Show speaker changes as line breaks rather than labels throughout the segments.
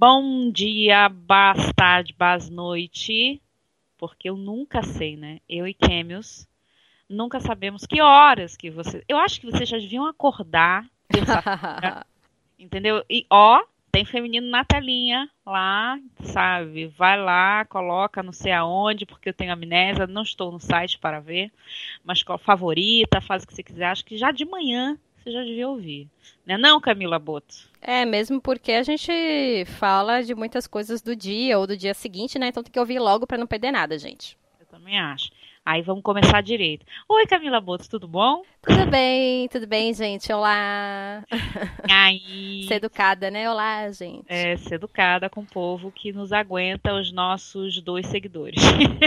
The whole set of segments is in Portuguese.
Bom dia, boa tarde, boa noite, porque eu nunca sei, né? Eu e Camus nunca sabemos que horas que você... Eu acho que vocês já deviam acordar, terça-feira, entendeu? E ó, tem feminino na telinha lá, sabe? Vai lá, coloca não sei aonde, porque eu tenho amnésia, não estou no site para ver, mas favorita, faz o que você quiser. Acho que já de manhã você já devia ouvir. Né não, Camila Boto?
Mesmo porque a gente fala de muitas coisas do dia ou do dia seguinte, né? Então tem que ouvir logo pra não perder nada, gente.
Eu também acho. Aí vamos começar direito. Oi, Camila Boto, tudo bom?
Tudo bem, gente. Olá. Ser
Aí,
educada, né? Olá, gente.
ser educada com o povo que nos aguenta, os nossos 2 seguidores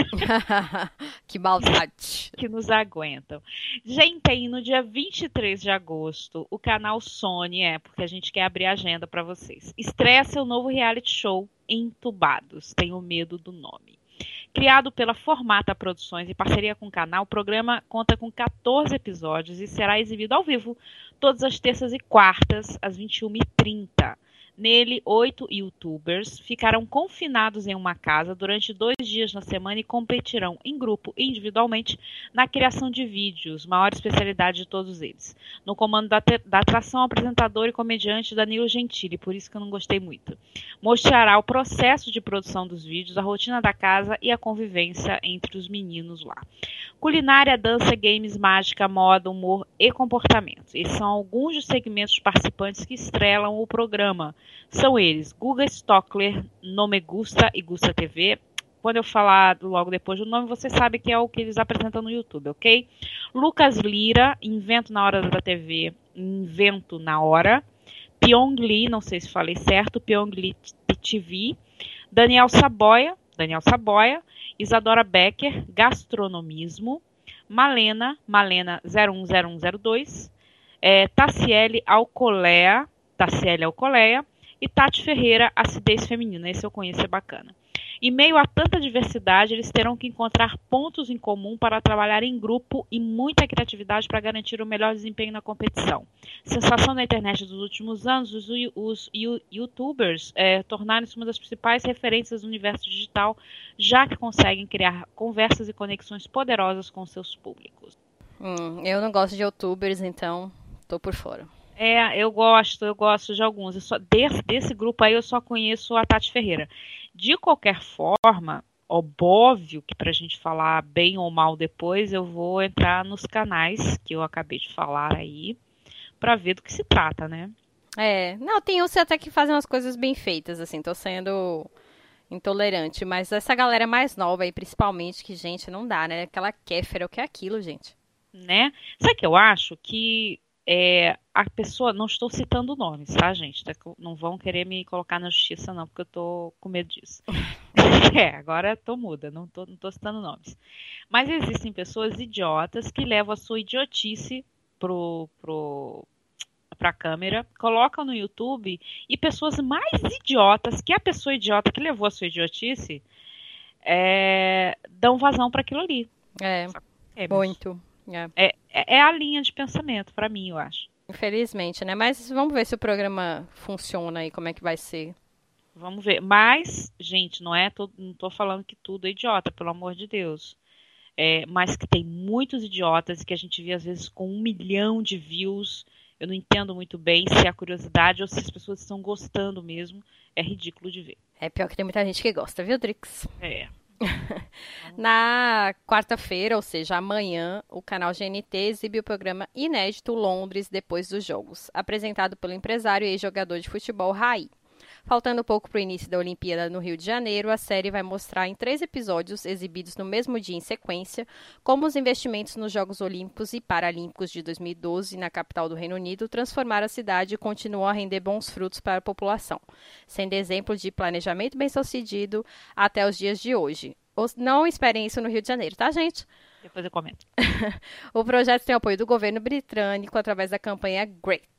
Que maldade.
que nos aguentam. Gente, aí no dia 23 de agosto, o canal Sony, porque a gente quer abrir a agenda para vocês, estreia seu novo reality show Entubados. Tenho medo do nome. Criado pela Formata Produções em parceria com o canal, o programa conta com 14 episódios e será exibido ao vivo todas as terças e quartas, às 21h30. Nele, 8 youtubers ficarão confinados em uma casa durante 2 dias na semana e competirão em grupo e individualmente na criação de vídeos, maior especialidade de todos eles. No comando da atração, apresentador e comediante Danilo Gentili, por isso que eu não gostei muito. Mostrará o processo de produção dos vídeos, a rotina da casa e a convivência entre os meninos lá. Culinária, dança, games, mágica, moda, humor e comportamento. Esses são alguns dos segmentos participantes que estrelam o programa. São eles: Guga Stockler, Nome Gusta e Gusta TV. Quando eu falar logo depois do nome, você sabe que é o que eles apresentam no YouTube, ok? Lucas Lira, Invento na Hora da TV, Invento na Hora. Pyong Lee, não sei se falei certo, Pyong Lee TV. Daniel Saboia, Isadora Becker, Gastronomismo. Malena 010102. Tassiele Alcolea e Tati Ferreira, Acidez Feminina. Esse eu conheço, é bacana. Em meio a tanta diversidade, eles terão que encontrar pontos em comum para trabalhar em grupo e muita criatividade para garantir o melhor desempenho na competição. Sensação da internet dos últimos anos, os youtubers tornaram-se uma das principais referências do universo digital, já que conseguem criar conversas e conexões poderosas com seus públicos.
Eu não gosto de youtubers, então tô por fora.
Eu gosto de alguns. Desse grupo aí eu só conheço a Tati Ferreira. De qualquer forma, óbvio que pra gente falar bem ou mal depois, eu vou entrar nos canais que eu acabei de falar aí, pra ver do que se trata, né?
Não, tem uns até que fazem umas coisas bem feitas, assim, tô sendo intolerante, mas essa galera mais nova aí, principalmente, que, gente, não dá, né? Aquela Kéfera, o que é aquilo, gente?
Né? Sabe o que eu acho? Que a pessoa, não estou citando nomes, tá, gente? Não vão querer me colocar na justiça, não, porque eu tô com medo disso. Agora tô muda, não tô citando nomes. Mas existem pessoas idiotas que levam a sua idiotice pra câmera, colocam no YouTube e pessoas mais idiotas que a pessoa idiota que levou a sua idiotice dão vazão para aquilo ali.
Muito.
É a linha de pensamento, pra mim, eu acho.
Infelizmente, né? Mas vamos ver se o programa funciona e como é que vai ser.
Vamos ver. Mas, gente, não tô falando que tudo é idiota, pelo amor de Deus. Mas que tem muitos idiotas que a gente vê, às vezes, com 1 milhão de views. Eu não entendo muito bem se é a curiosidade ou se as pessoas estão gostando mesmo. É ridículo de ver.
É pior que tem muita gente que gosta, viu, Drix?
Na
quarta-feira, ou seja, amanhã, o canal GNT exibe o programa inédito Londres Depois dos Jogos, apresentado pelo empresário e ex-jogador de futebol Raí. Faltando pouco para o início da Olimpíada no Rio de Janeiro, a série vai mostrar em 3 episódios, exibidos no mesmo dia em sequência, como os investimentos nos Jogos Olímpicos e Paralímpicos de 2012 na capital do Reino Unido transformaram a cidade e continuam a render bons frutos para a população, sendo exemplo de planejamento bem-sucedido até os dias de hoje. Não esperem isso no Rio de Janeiro, tá, gente?
Depois eu comento.
O projeto tem apoio do governo britânico através da campanha GREAT.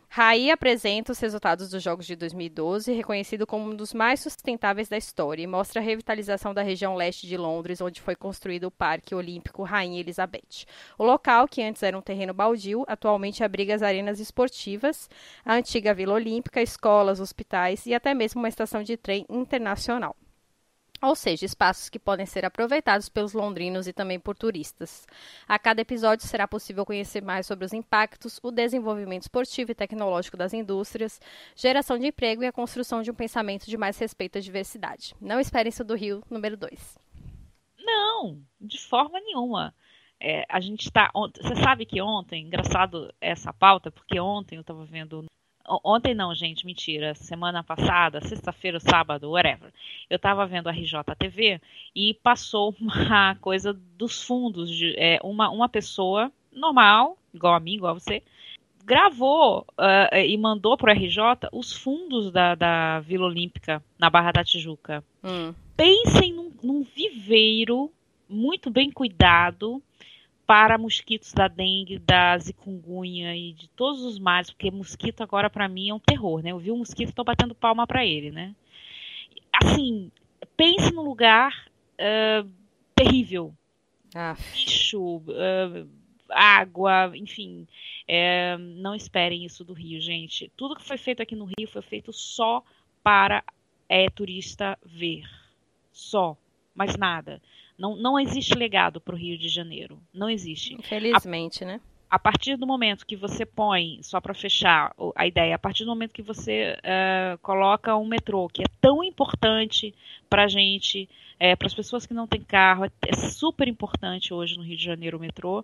Raí apresenta os resultados dos Jogos de 2012, reconhecido como um dos mais sustentáveis da história, e mostra a revitalização da região leste de Londres, onde foi construído o Parque Olímpico Rainha Elizabeth. O local, que antes era um terreno baldio, atualmente abriga as arenas esportivas, a antiga Vila Olímpica, escolas, hospitais e até mesmo uma estação de trem internacional. Ou seja, espaços que podem ser aproveitados pelos londrinos e também por turistas. A cada episódio será possível conhecer mais sobre os impactos, o desenvolvimento esportivo e tecnológico das indústrias, geração de emprego e a construção de um pensamento de mais respeito à diversidade. Não espere isso do Rio número 2.
Não, de forma nenhuma. A gente está. Você sabe que ontem, engraçado essa pauta, porque ontem eu estava vendo. Ontem não, gente, mentira. Semana passada, sexta-feira, sábado, whatever. Eu estava vendo a RJTV e passou uma coisa dos fundos. Uma pessoa normal, igual a mim, igual a você, gravou e mandou para o RJ os fundos da Vila Olímpica na Barra da Tijuca. Pensem num viveiro muito bem cuidado para mosquitos da dengue, da zikungunya e de todos os males, porque mosquito agora para mim é um terror, né? Eu vi um mosquito e tô batendo palma para ele, né? Assim, pense num lugar terrível. Bicho, água, enfim. Não esperem isso do Rio, gente. Tudo que foi feito aqui no Rio foi feito só para turista ver. Só. Mais nada. Não existe legado para o Rio de Janeiro. Não existe.
Infelizmente, né?
A partir do momento que você põe, só para fechar a ideia, a partir do momento que você coloca um metrô, que é tão importante para a gente, para as pessoas que não têm carro, é super importante hoje no Rio de Janeiro o metrô,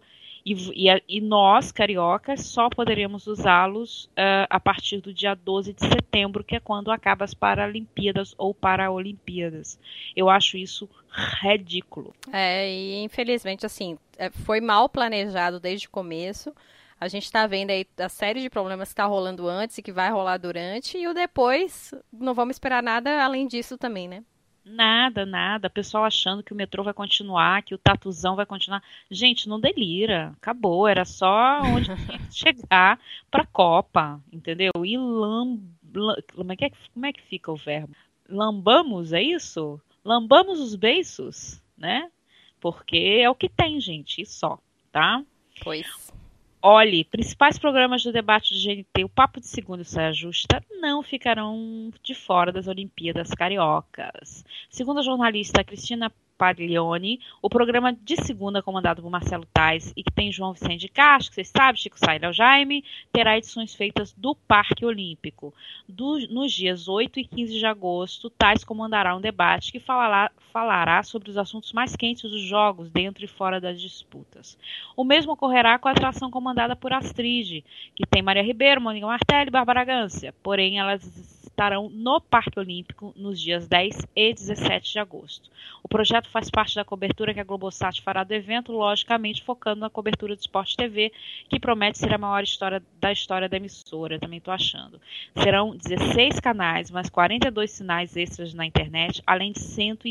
e nós, cariocas, só poderemos usá-los a partir do dia 12 de setembro, que é quando acabam as Paralimpíadas ou Paraolimpíadas. Eu acho isso ridículo.
E infelizmente, assim, foi mal planejado desde o começo. A gente está vendo aí a série de problemas que está rolando antes e que vai rolar durante, e o depois, não vamos esperar nada além disso também, né?
Nada. O pessoal achando que o metrô vai continuar, que o tatuzão vai continuar. Gente, não delira. Acabou. Era só onde tinha que chegar pra Copa, entendeu? E como é que fica o verbo? Lambamos, é isso? Lambamos os beiços, né? Porque é o que tem, gente, e só, tá?
Pois.
Olhe, principais programas do debate do GNT, o Papo de Segunda e Saia Justa não ficarão de fora das Olimpíadas Cariocas. Segundo a jornalista Cristina Paglioni, o programa de segunda, comandado por Marcelo Tais e que tem João Vicente de Castro, que vocês sabem, Chico Sá e Léo Jaime, terá edições feitas do Parque Olímpico. Nos dias 8 e 15 de agosto, Tais comandará um debate que falará sobre os assuntos mais quentes dos Jogos, dentro e fora das disputas. O mesmo ocorrerá com a atração comandada por Astrid, que tem Maria Ribeiro, Mônica Martelli e Bárbara Gância, porém elas estarão no Parque Olímpico nos dias 10 e 17 de agosto. O projeto faz parte da cobertura que a Globosat fará do evento, logicamente focando na cobertura do Sport TV, que promete ser a maior história da emissora, também estou achando. Serão 16 canais, mais 42 sinais extras na internet, além de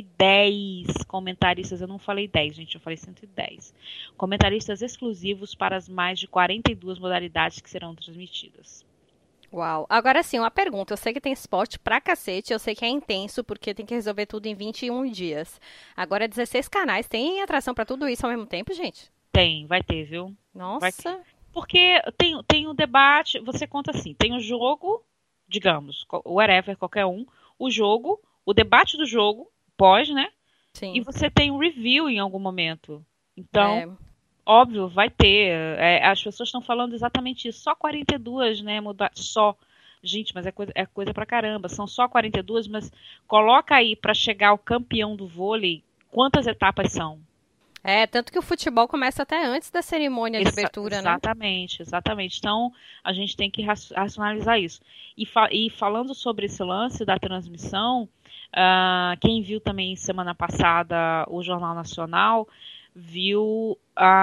110 comentaristas, eu não falei 10, gente, eu falei 110. Comentaristas exclusivos para as mais de 42 modalidades que serão transmitidas.
Uau. Agora sim, uma pergunta. Eu sei que tem esporte pra cacete, eu sei que é intenso, porque tem que resolver tudo em 21 dias. Agora, 16 canais, tem atração pra tudo isso ao mesmo tempo, gente?
Vai ter, viu?
Nossa.
Porque tem o debate, você conta assim, tem o jogo, digamos, whatever, qualquer um, o jogo, o debate do jogo, pós, né?
Sim.
E você tem o review em algum momento. Então... Óbvio, vai ter. As pessoas estão falando exatamente isso. Só 42, né? Só. Gente, mas é coisa pra caramba. São só 42, mas coloca aí pra chegar ao campeão do vôlei, quantas etapas são?
Tanto que o futebol começa até antes da cerimônia de abertura, né?
Exatamente. Então, a gente tem que racionalizar isso. E falando sobre esse lance da transmissão, quem viu também semana passada o Jornal Nacional, viu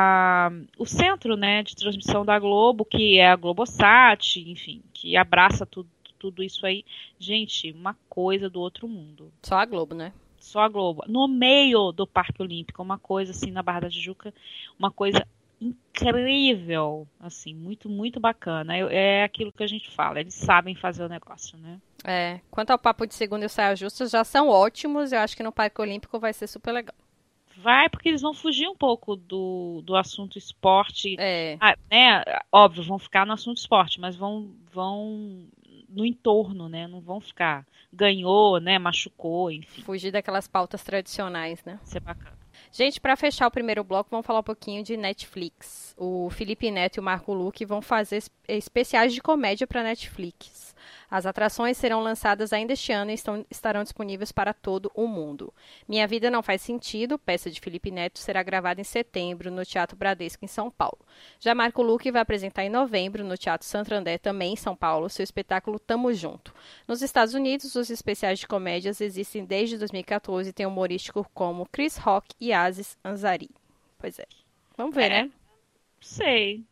o centro, né, de transmissão da Globo, que é a Globosat, enfim, que abraça tudo isso aí. Gente, uma coisa do outro mundo.
Só a Globo, né?
Só a Globo. No meio do Parque Olímpico, uma coisa assim, na Barra da Tijuca, uma coisa incrível, assim, muito, muito bacana. É aquilo que a gente fala, eles sabem fazer o negócio, né?
Quanto ao papo de segunda e o saia justa, já são ótimos. Eu acho que no Parque Olímpico vai ser super legal.
Vai, porque eles vão fugir um pouco do assunto esporte.
É,
Né? Óbvio, vão ficar no assunto esporte, mas vão no entorno, né? Não vão ficar ganhou, né? Machucou, enfim.
fugir daquelas pautas tradicionais, né?
Isso é bacana.
Gente, para fechar o primeiro bloco, vamos falar um pouquinho de Netflix. O Felipe Neto e o Marco Luque vão fazer especiais de comédia para Netflix. As atrações serão lançadas ainda este ano e estarão disponíveis para todo o mundo. Minha Vida Não Faz Sentido, peça de Felipe Neto, será gravada em setembro no Teatro Bradesco, em São Paulo. Já Marco Luque vai apresentar em novembro, no Teatro Santander, também em São Paulo, seu espetáculo Tamo Junto. Nos Estados Unidos, os especiais de comédias existem desde 2014 e têm humorísticos como Chris Rock e Aziz Ansari. Pois é. Vamos ver, né?
Sei.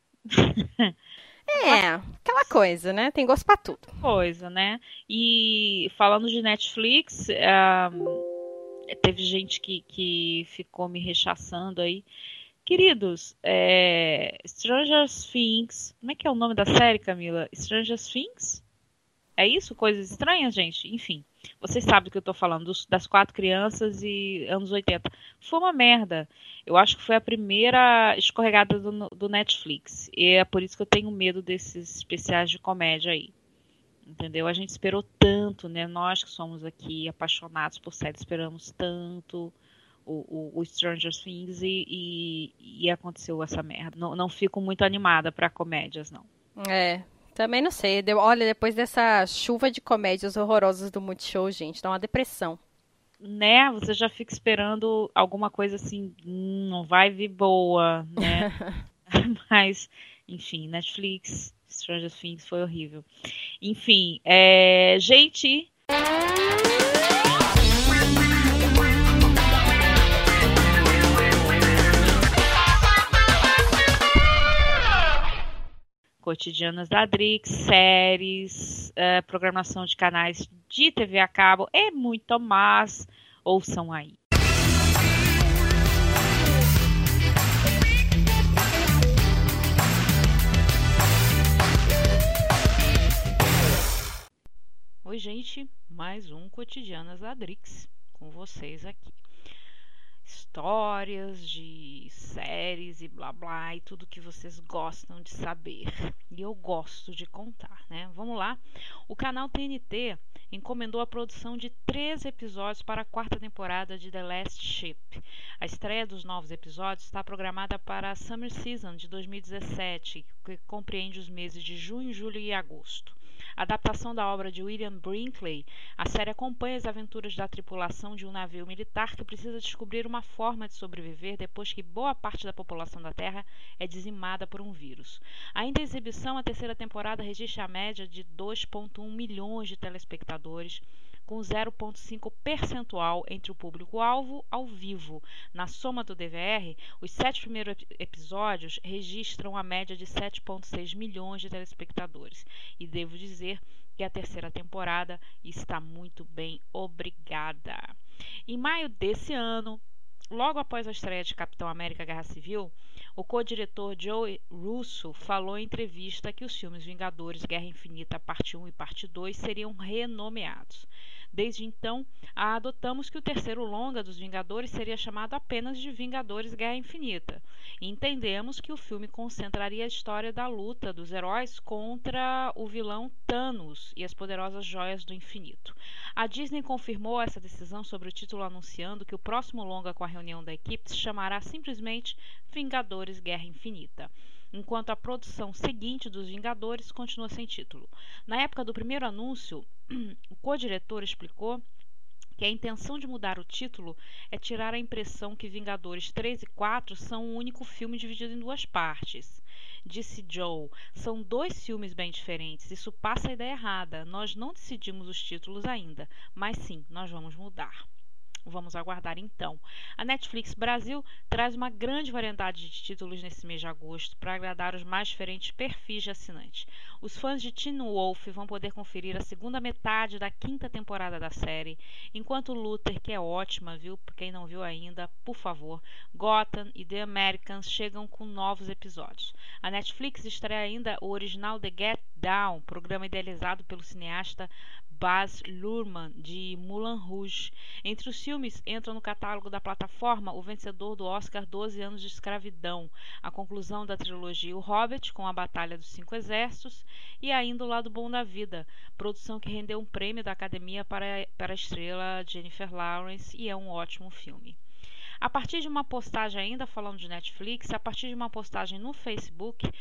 Aquela coisa, né? Tem gosto pra tudo.
Coisa, né? E falando de Netflix, teve gente que ficou me rechaçando aí. Queridos, Stranger Things. Como é que é o nome da série, Camila? Stranger Things? É isso? Coisas estranhas, gente? Enfim, vocês sabem do que eu tô falando, das 4 crianças e anos 80. Foi uma merda. Eu acho que foi a primeira escorregada do Netflix. E é por isso que eu tenho medo desses especiais de comédia aí. Entendeu? A gente esperou tanto, né? Nós que somos aqui apaixonados por séries, esperamos tanto o Stranger Things e aconteceu essa merda. Não fico muito animada pra comédias, não.
Também não sei. Olha, depois dessa chuva de comédias horrorosas do Multishow, gente, dá uma depressão.
Né? Você já fica esperando alguma coisa assim, não vai vir boa, né? Mas, enfim, Netflix, Stranger Things foi horrível. Enfim, gente. Cotidianas da Drix, séries, programação de canais de TV a cabo e muito mais. Ouçam aí. Oi, gente, mais um Cotidianas da Drix com vocês aqui. Histórias de séries e blá blá e tudo que vocês gostam de saber. E eu gosto de contar, né? Vamos lá. O canal TNT encomendou a produção de 3 episódios para a 4ª temporada de The Last Ship. A estreia dos novos episódios está programada para a Summer Season de 2017, que compreende os meses de junho, julho e agosto. A adaptação da obra de William Brinkley, a série acompanha as aventuras da tripulação de um navio militar que precisa descobrir uma forma de sobreviver depois que boa parte da população da Terra é dizimada por um vírus. Ainda em exibição, a 3ª temporada registra a média de 2,1 milhões de telespectadores, com 0,5 percentual entre o público-alvo ao vivo. Na soma do DVR, os 7 primeiros episódios registram a média de 7,6 milhões de telespectadores. E devo dizer que a 3ª temporada está muito bem, obrigada. Em maio desse ano, logo após a estreia de Capitão América Guerra Civil, o co-diretor Joe Russo falou em entrevista que os filmes Vingadores Guerra Infinita Parte 1 e Parte 2 seriam renomeados. Desde então, adotamos que o terceiro longa dos Vingadores seria chamado apenas de Vingadores Guerra Infinita. E entendemos que o filme concentraria a história da luta dos heróis contra o vilão Thanos e as poderosas joias do infinito. A Disney confirmou essa decisão sobre o título, anunciando que o próximo longa com a reunião da equipe se chamará simplesmente Vingadores Guerra Infinita, enquanto a produção seguinte dos Vingadores continua sem título. Na época do primeiro anúncio, o co-diretor explicou que a intenção de mudar o título é tirar a impressão que Vingadores 3 e 4 são um único filme dividido em 2 partes. Disse Joe, são 2 filmes bem diferentes, isso passa a ideia errada. Nós não decidimos os títulos ainda, mas sim, nós vamos mudar. Vamos aguardar então. A Netflix Brasil traz uma grande variedade de títulos nesse mês de agosto para agradar os mais diferentes perfis de assinantes. Os fãs de Teen Wolf vão poder conferir a segunda metade da 5ª temporada da série, enquanto Luther, que é ótima, viu? Quem não viu ainda, por favor, Gotham e The Americans chegam com novos episódios. A Netflix estreia ainda o original The Get Down, programa idealizado pelo cineasta Baz Luhrmann, de Moulin Rouge. Entre os filmes entram no catálogo da plataforma o vencedor do Oscar 12 Anos de Escravidão, a conclusão da trilogia O Hobbit, com a Batalha dos 5 Exércitos, e ainda O Lado Bom da Vida, produção que rendeu um prêmio da Academia para a estrela Jennifer Lawrence, e é um ótimo filme. A partir de uma postagem, ainda falando de Netflix, a partir de uma postagem no Facebook,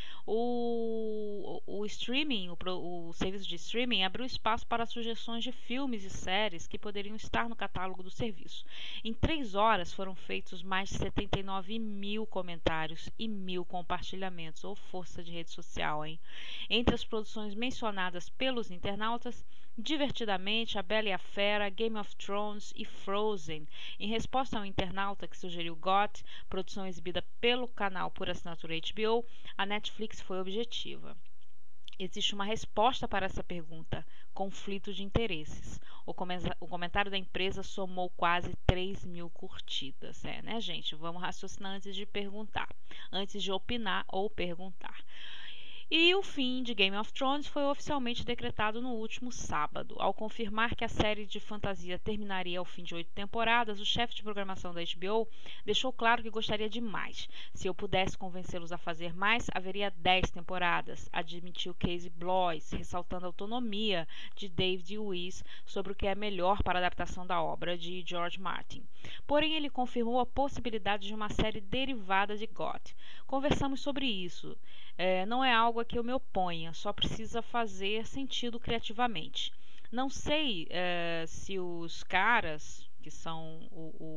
o streaming, o serviço de streaming abriu espaço para sugestões de filmes e séries que poderiam estar no catálogo do serviço. Em 3 horas foram feitos mais de 79 mil comentários e 1.000 compartilhamentos, ou força de rede social, hein? Entre as produções mencionadas pelos internautas, Divertidamente, A Bela e a Fera, Game of Thrones e Frozen. Em resposta a um internauta que sugeriu GOT, produção exibida pelo canal por assinatura HBO, a Netflix foi objetiva. Existe uma resposta para essa pergunta: conflito de interesses. O comentário da empresa somou quase 3.000 curtidas. Né, gente? Vamos raciocinar antes de perguntar, antes de opinar ou perguntar. E o fim de Game of Thrones foi oficialmente decretado no último sábado. Ao confirmar que a série de fantasia terminaria ao fim de 8 temporadas, o chefe de programação da HBO deixou claro que gostaria de mais. Se eu pudesse convencê-los a fazer mais, haveria 10 temporadas, admitiu Casey Bloys, ressaltando a autonomia de David Weiss sobre o que é melhor para a adaptação da obra de George Martin. Porém, ele confirmou a possibilidade de uma série derivada de GOT. Conversamos sobre isso. Não é algo a que eu me oponha, só precisa fazer sentido criativamente. Não sei se os caras, que são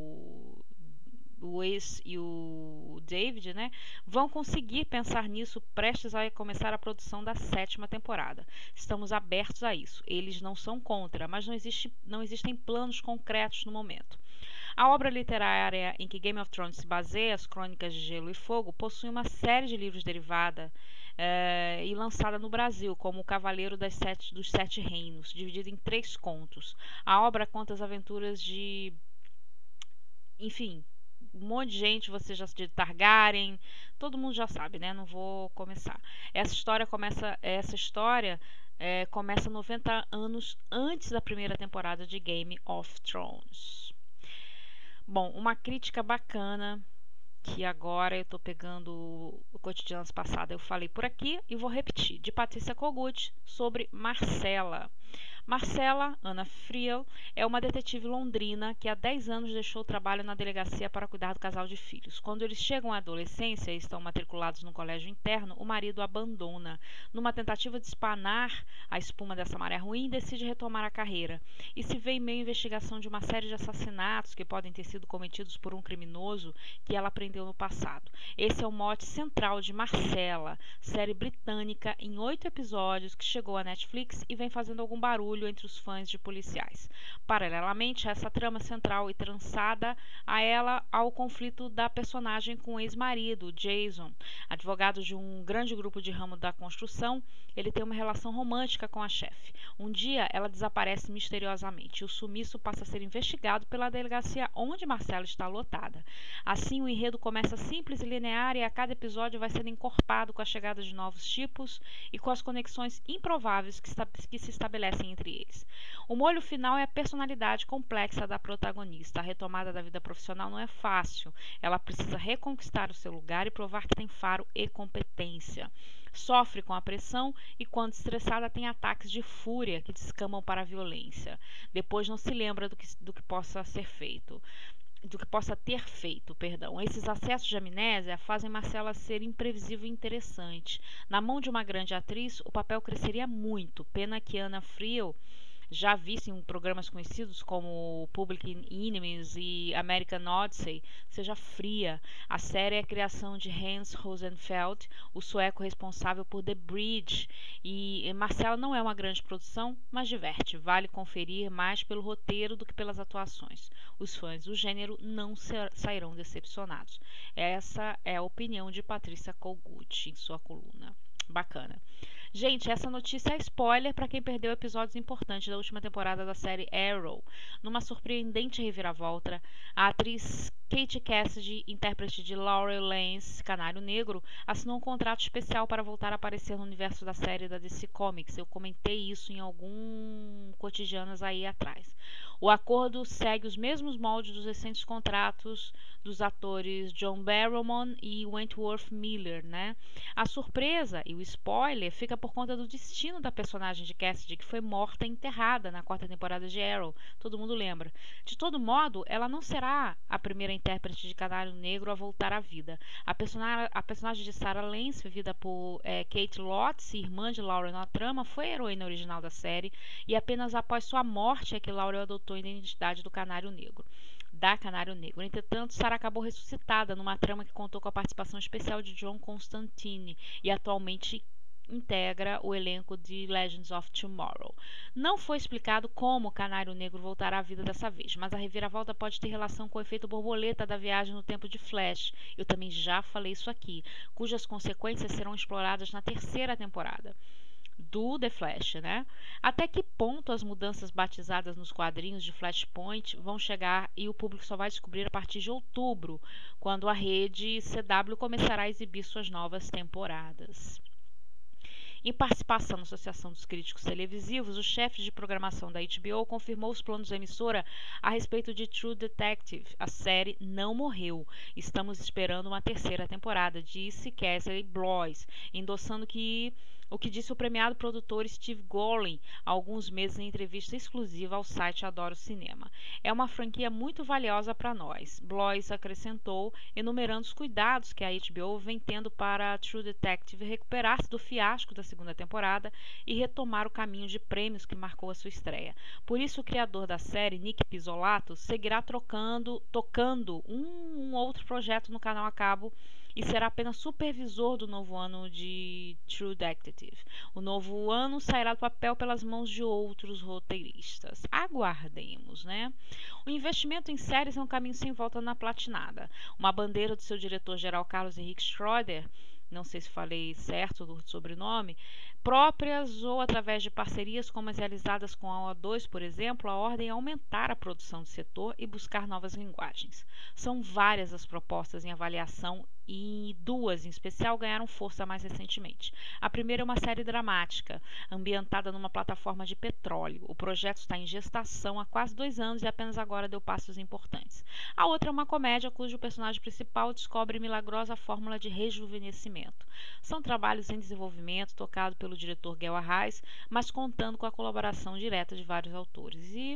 o Wes e o David, né, vão conseguir pensar nisso prestes a começar a produção da 7ª temporada. Estamos abertos a isso. Eles não são contra, mas não existem planos concretos no momento. A obra literária em que Game of Thrones se baseia, As Crônicas de Gelo e Fogo, possui uma série de livros derivada e lançada no Brasil, como O Cavaleiro dos Sete Reinos, dividido em 3 contos. A obra conta as aventuras de... enfim, um monte de gente, você já de Targaryen, todo mundo já sabe, né? Não vou começar. Essa história começa 90 anos antes da primeira temporada de Game of Thrones. Bom, uma crítica bacana, que agora eu estou pegando o Cotidianos passado, eu falei por aqui e vou repetir, de Patrícia Kogut, sobre Marcela. Marcela, Ana Friel, é uma detetive londrina que há 10 anos deixou o trabalho na delegacia para cuidar do casal de filhos. Quando eles chegam à adolescência e estão matriculados no colégio interno, o marido a abandona. Numa tentativa de espanar a espuma dessa maré ruim, decide retomar a carreira e se vê em meio à investigação de uma série de assassinatos que podem ter sido cometidos por um criminoso que ela prendeu no passado. Esse é o mote central de Marcela, série britânica em 8 episódios que chegou à Netflix e vem fazendo algum barulho entre os fãs de policiais. Paralelamente a essa trama central e trançada a ela ao conflito da personagem com o ex-marido, Jason. Advogado de um grande grupo de ramo da construção, ele tem uma relação romântica com a chefe. Um dia ela desaparece misteriosamente e o sumiço passa a ser investigado pela delegacia onde Marcela está lotada. Assim o enredo começa simples e linear e a cada episódio vai sendo encorpado com a chegada de novos tipos e com as conexões improváveis que se estabelecem entre eles. O molho final é a personalidade complexa da protagonista. A retomada da vida profissional não é fácil. Ela precisa reconquistar o seu lugar e provar que tem faro e competência. Sofre com a pressão e, quando estressada, tem ataques de fúria que descamam para a violência. Depois não se lembra do que possa ser feito. Do que possa ter feito, perdão. Esses acessos de amnésia fazem Marcela ser imprevisível e interessante. Na mão de uma grande atriz, o papel cresceria muito. Pena que Ana Friel já vista em programas conhecidos como Public Enemies e American Odyssey, seja fria. A série é a criação de Hans Rosenfeld, o sueco responsável por The Bridge, e Marcella não é uma grande produção, mas diverte. Vale conferir mais pelo roteiro do que pelas atuações. Os fãs do gênero não sairão decepcionados. Essa é a opinião de Patrícia Kogut em sua coluna. Bacana. Gente, essa notícia é spoiler para quem perdeu episódios importantes da última temporada da série Arrow. Numa surpreendente reviravolta, a atriz Katie Cassidy, intérprete de Laurel Lance, Canário Negro, assinou um contrato especial para voltar a aparecer no universo da série da DC Comics. Eu comentei isso em algum cotidianos aí atrás. O acordo segue os mesmos moldes dos recentes contratos dos atores John Barrowman e Wentworth Miller, né? A surpresa e o spoiler fica por conta do destino da personagem de Cassidy, que foi morta e enterrada na 4ª temporada de Arrow. Todo mundo lembra. De todo modo, ela não será a primeira intérprete de Canário Negro a voltar à vida. A personagem de Sarah Lance, vivida por Kate Lotz, irmã de Laurel na trama, foi a heroína original da série, e apenas após sua morte é que Laurel adotou a identidade do Canário Negro. Entretanto, Sarah acabou ressuscitada numa trama que contou com a participação especial de John Constantine e atualmente integra o elenco de Legends of Tomorrow. Não foi explicado como o Canário Negro voltará à vida dessa vez, mas a reviravolta pode ter relação com o efeito borboleta da viagem no tempo de Flash. Eu também já falei isso aqui, cujas consequências serão exploradas na 3ª temporada do The Flash, né? Até que ponto as mudanças batizadas nos quadrinhos de Flashpoint vão chegar e o público só vai descobrir a partir de outubro, quando a rede CW começará a exibir suas novas temporadas. Em participação na Associação dos Críticos Televisivos, o chefe de programação da HBO confirmou os planos da emissora a respeito de True Detective. A série não morreu. Estamos esperando uma 3ª temporada, disse Casey Bloys, endossando o que disse o premiado produtor Steve Golin há alguns meses em entrevista exclusiva ao site Adoro Cinema. É uma franquia muito valiosa para nós. Bloys acrescentou, enumerando os cuidados que a HBO vem tendo para True Detective recuperar-se do fiasco da 2ª temporada e retomar o caminho de prêmios que marcou a sua estreia. Por isso, o criador da série, Nick Pizzolatto, seguirá tocando um outro projeto no canal a cabo e será apenas supervisor do novo ano de True Detective. O novo ano sairá do papel pelas mãos de outros roteiristas. Aguardemos, né? O investimento em séries é um caminho sem volta na platinada. Uma bandeira do seu diretor-geral Carlos Henrique Schroeder, não sei se falei certo do sobrenome, próprias ou através de parcerias como as realizadas com a O2, por exemplo, a ordem é aumentar a produção do setor e buscar novas linguagens. São várias as propostas em avaliação e 2, em especial, ganharam força mais recentemente. A primeira é uma série dramática, ambientada numa plataforma de petróleo. O projeto está em gestação há quase 2 anos e apenas agora deu passos importantes. A outra é uma comédia cujo personagem principal descobre milagrosa fórmula de rejuvenescimento. São trabalhos em desenvolvimento, tocado pelo diretor Guel Arraes, mas contando com a colaboração direta de vários autores. E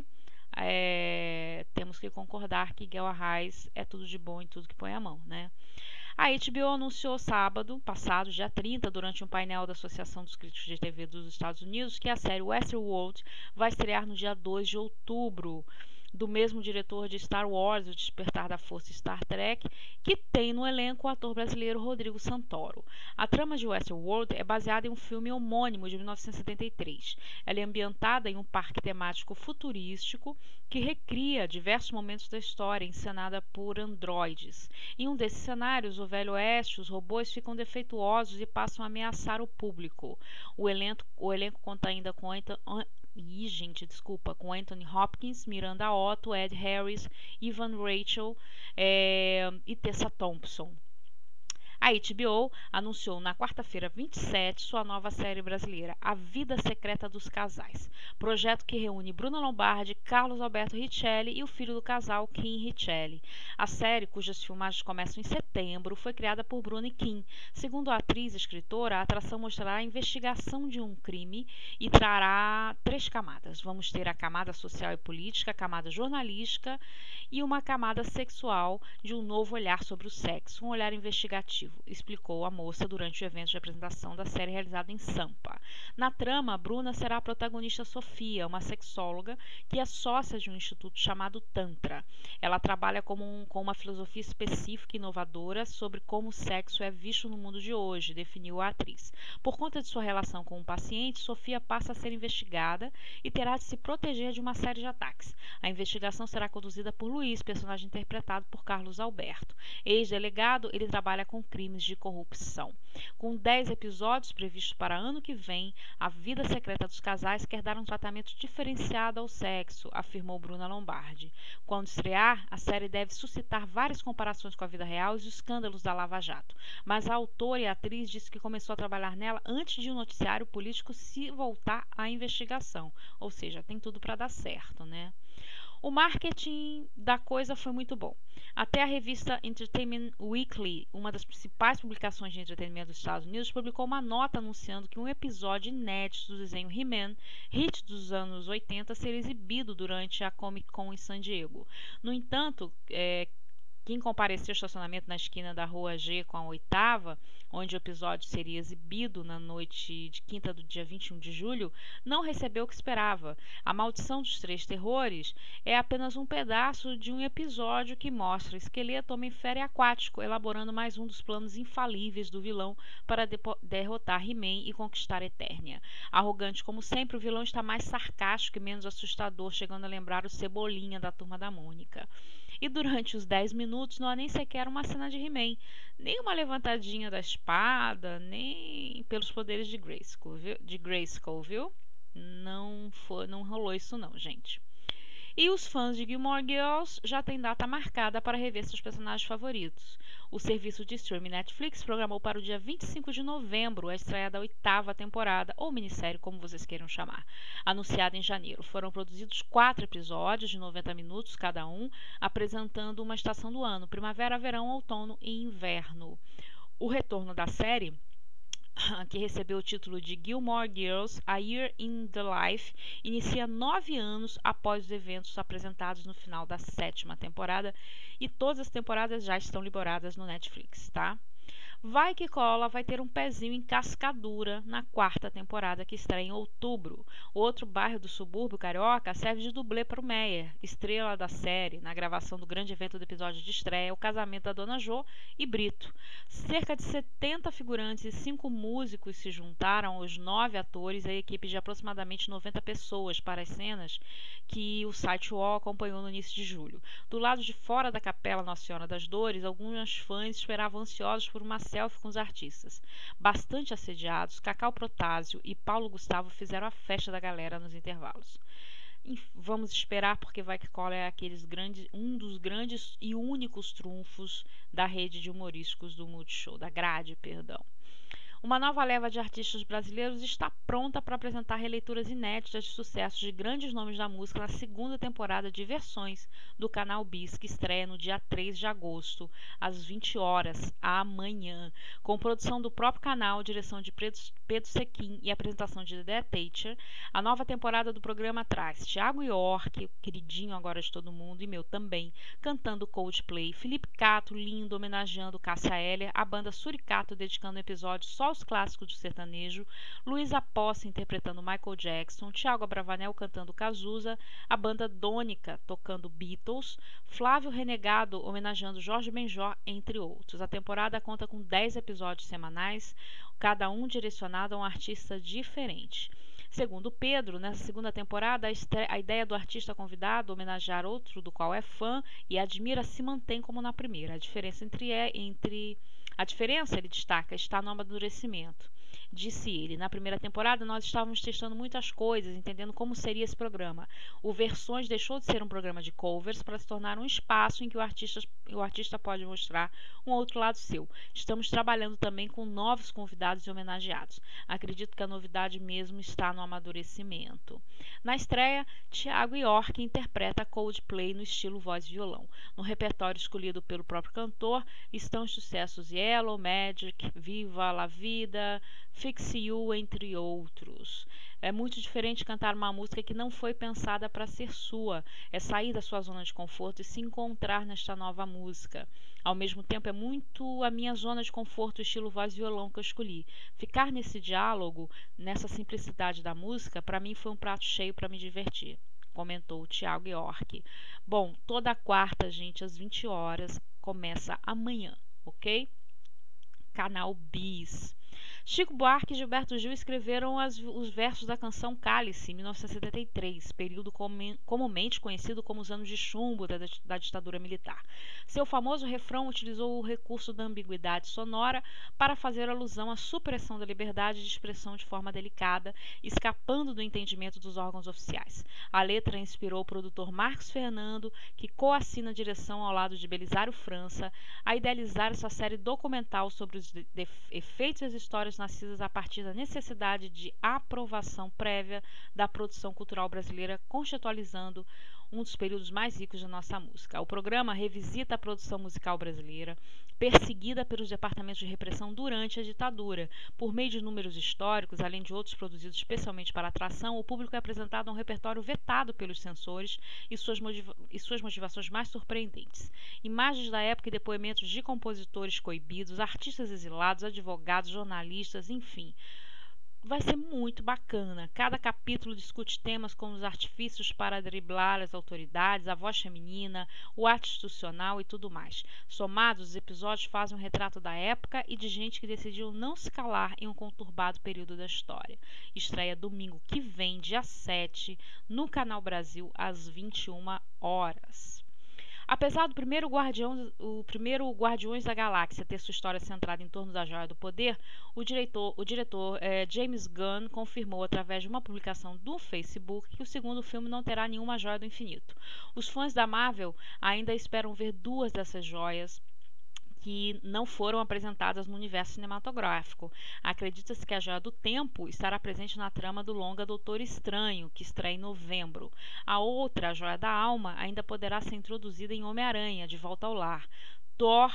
temos que concordar que Guel Arraes é tudo de bom em tudo que põe a mão, né? A HBO anunciou sábado passado, dia 30, durante um painel da Associação dos Críticos de TV dos Estados Unidos, que a série Westworld vai estrear no dia 2 de outubro, do mesmo diretor de Star Wars, O Despertar da Força e Star Trek, que tem no elenco o ator brasileiro Rodrigo Santoro. A trama de Westworld é baseada em um filme homônimo de 1973. Ela é ambientada em um parque temático futurístico que recria diversos momentos da história, encenada por androides. Em um desses cenários, o Velho Oeste, os robôs ficam defeituosos e passam a ameaçar o público. O elenco conta ainda com com Anthony Hopkins, Miranda Otto, Ed Harris, Evan Rachel e Tessa Thompson. A HBO anunciou na quarta-feira 27 sua nova série brasileira, A Vida Secreta dos Casais, projeto que reúne Bruna Lombardi, Carlos Alberto Richelli e o filho do casal, Kim Richelli. A série, cujas filmagens começam em setembro, foi criada por Bruna e Kim. Segundo a atriz e escritora, a atração mostrará a investigação de um crime e trará 3 camadas. Vamos ter a camada social e política, a camada jornalística e uma camada sexual de um novo olhar sobre o sexo, um olhar investigativo. motivo, explicou a moça durante o evento de apresentação da série realizado em Sampa. Na trama, Bruna será a protagonista Sofia, uma sexóloga que é sócia de um instituto chamado Tantra. Ela trabalha com uma filosofia específica e inovadora sobre como o sexo é visto no mundo de hoje, definiu a atriz. Por conta de sua relação com o paciente, Sofia passa a ser investigada e terá de se proteger de uma série de ataques. A investigação será conduzida por Luiz, personagem interpretado por Carlos Alberto. Ex-delegado, ele trabalha com crimes de corrupção. Com 10 episódios previstos para ano que vem, a vida secreta dos casais quer dar um tratamento diferenciado ao sexo, afirmou Bruna Lombardi. Quando estrear, a série deve suscitar várias comparações com a vida real e os escândalos da Lava Jato. Mas a autora e a atriz disse que começou a trabalhar nela antes de um noticiário político se voltar à investigação. Ou seja, tem tudo para dar certo, né? O marketing da coisa foi muito bom. Até a revista Entertainment Weekly, uma das principais publicações de entretenimento dos Estados Unidos, publicou uma nota anunciando que um episódio inédito do desenho He-Man, hit dos anos 80, seria exibido durante a Comic Con em San Diego. No entanto, quem compareceu ao estacionamento na esquina da Rua G com a 8ª, onde o episódio seria exibido na noite de quinta do dia 21 de julho, não recebeu o que esperava. A Maldição dos Três Terrores é apenas um pedaço de um episódio que mostra Esqueleto, Homem-Fera e Aquático, elaborando mais um dos planos infalíveis do vilão para derrotar He-Man e conquistar Eternia. Arrogante como sempre, o vilão está mais sarcástico e menos assustador, chegando a lembrar o Cebolinha da Turma da Mônica. E durante os 10 minutos não há nem sequer uma cena de He-Man, nem uma levantadinha da espada, nem pelos poderes de Grayskull, viu? Não rolou isso não, gente. E os fãs de Gilmore Girls já têm data marcada para rever seus personagens favoritos. O serviço de streaming Netflix programou para o dia 25 de novembro a estreia da 8ª temporada, ou minissérie, como vocês queiram chamar. Anunciada em janeiro, foram produzidos 4 episódios de 90 minutos cada um, apresentando uma estação do ano: primavera, verão, outono e inverno. O retorno da série, que recebeu o título de Gilmore Girls, A Year in the Life, inicia 9 anos após os eventos apresentados no final da 7ª temporada, e todas as temporadas já estão liberadas no Netflix, tá? Vai que cola vai ter um pezinho em Cascadura na 4ª temporada, que estreia em outubro. O outro bairro do subúrbio carioca serve de dublê para o Meyer, estrela da série, na gravação do grande evento do episódio de estreia, o casamento da Dona Jo e Brito. Cerca de 70 figurantes e 5 músicos se juntaram aos 9 atores e a equipe de aproximadamente 90 pessoas para as cenas que o site UOL acompanhou no início de julho. Do lado de fora da Capela Nossa Senhora das Dores, alguns fãs esperavam ansiosos por uma selfie com os artistas. Bastante assediados, Cacau Protásio e Paulo Gustavo fizeram a festa da galera nos intervalos. Vamos esperar, porque Vai que Cola é um dos grandes e únicos trunfos da rede de humorísticos do Multishow, da grade, perdão. Uma nova leva de artistas brasileiros está pronta para apresentar releituras inéditas de sucessos de grandes nomes da música na 2ª temporada de Versões do Canal Bis, que estreia no dia 3 de agosto, às 20 horas, amanhã. Com produção do próprio canal, direção de Pedro Sequim e apresentação de Dedé Teicher, a nova temporada do programa traz Thiago York, queridinho agora de todo mundo, e meu também, cantando Coldplay, Felipe Cato, lindo, homenageando Cássia Eller, a banda Suricato dedicando um episódio só aos clássicos do sertanejo, Luísa Posse interpretando Michael Jackson, Thiago Abravanel cantando Cazuza, a banda Dônica tocando Beatles, Flávio Renegado homenageando Jorge Benjor, entre outros. A temporada conta com 10 episódios semanais, cada um direcionado a um artista diferente. Segundo Pedro, nessa 2ª temporada, a ideia do artista convidado homenagear outro do qual é fã e admira se mantém como na primeira. A diferença ele destaca, está no amadurecimento. Disse ele: na primeira temporada nós estávamos testando muitas coisas, entendendo como seria esse programa. O Versões deixou de ser um programa de covers para se tornar um espaço em que o artista pode mostrar um outro lado seu. Estamos trabalhando também com novos convidados e homenageados. Acredito que a novidade mesmo está no amadurecimento. Na estreia, Thiago York interpreta Coldplay no estilo voz e violão. No repertório escolhido pelo próprio cantor estão os sucessos Yellow, Magic, Viva la Vida, Fix You, entre outros. É muito diferente cantar uma música que não foi pensada para ser sua. É sair da sua zona de conforto e se encontrar nesta nova música. Ao mesmo tempo, é muito a minha zona de conforto, estilo voz e violão que eu escolhi. Ficar nesse diálogo, nessa simplicidade da música, para mim foi um prato cheio para me divertir, comentou o Thiago York. Bom, toda quarta, gente, às 20 horas, começa amanhã, ok? Canal Bis. Chico Buarque e Gilberto Gil escreveram os versos da canção Cálice, em 1973, período comumente conhecido como os anos de chumbo da ditadura militar. Seu famoso refrão utilizou o recurso da ambiguidade sonora para fazer alusão à supressão da liberdade de expressão de forma delicada, escapando do entendimento dos órgãos oficiais. A letra inspirou o produtor Marcos Fernando, que coassina a direção ao lado de Belisário França, a idealizar essa série documental sobre os efeitos e as histórias nascidas a partir da necessidade de aprovação prévia da produção cultural brasileira, contextualizando um dos períodos mais ricos da nossa música. O programa revisita a produção musical brasileira, perseguida pelos departamentos de repressão durante a ditadura. Por meio de números históricos, além de outros produzidos especialmente para atração, o público é apresentado a um repertório vetado pelos censores e suas motivações mais surpreendentes. Imagens da época e depoimentos de compositores coibidos, artistas exilados, advogados, jornalistas, enfim. Vai ser muito bacana. Cada capítulo discute temas como os artifícios para driblar as autoridades, a voz feminina, o ato institucional e tudo mais. Somados, os episódios fazem um retrato da época e de gente que decidiu não se calar em um conturbado período da história. Estreia domingo que vem, dia 7, no Canal Brasil, às 21 horas. Apesar do primeiro Guardiões da Galáxia ter sua história centrada em torno da Joia do Poder, o diretor James Gunn confirmou através de uma publicação do Facebook que o segundo filme não terá nenhuma Joia do Infinito. Os fãs da Marvel ainda esperam ver duas dessas joias que não foram apresentadas no universo cinematográfico. Acredita-se que a Joia do Tempo estará presente na trama do longa Doutor Estranho, que estreia em novembro. A outra, a Joia da Alma, ainda poderá ser introduzida em Homem-Aranha, De Volta ao Lar, Thor,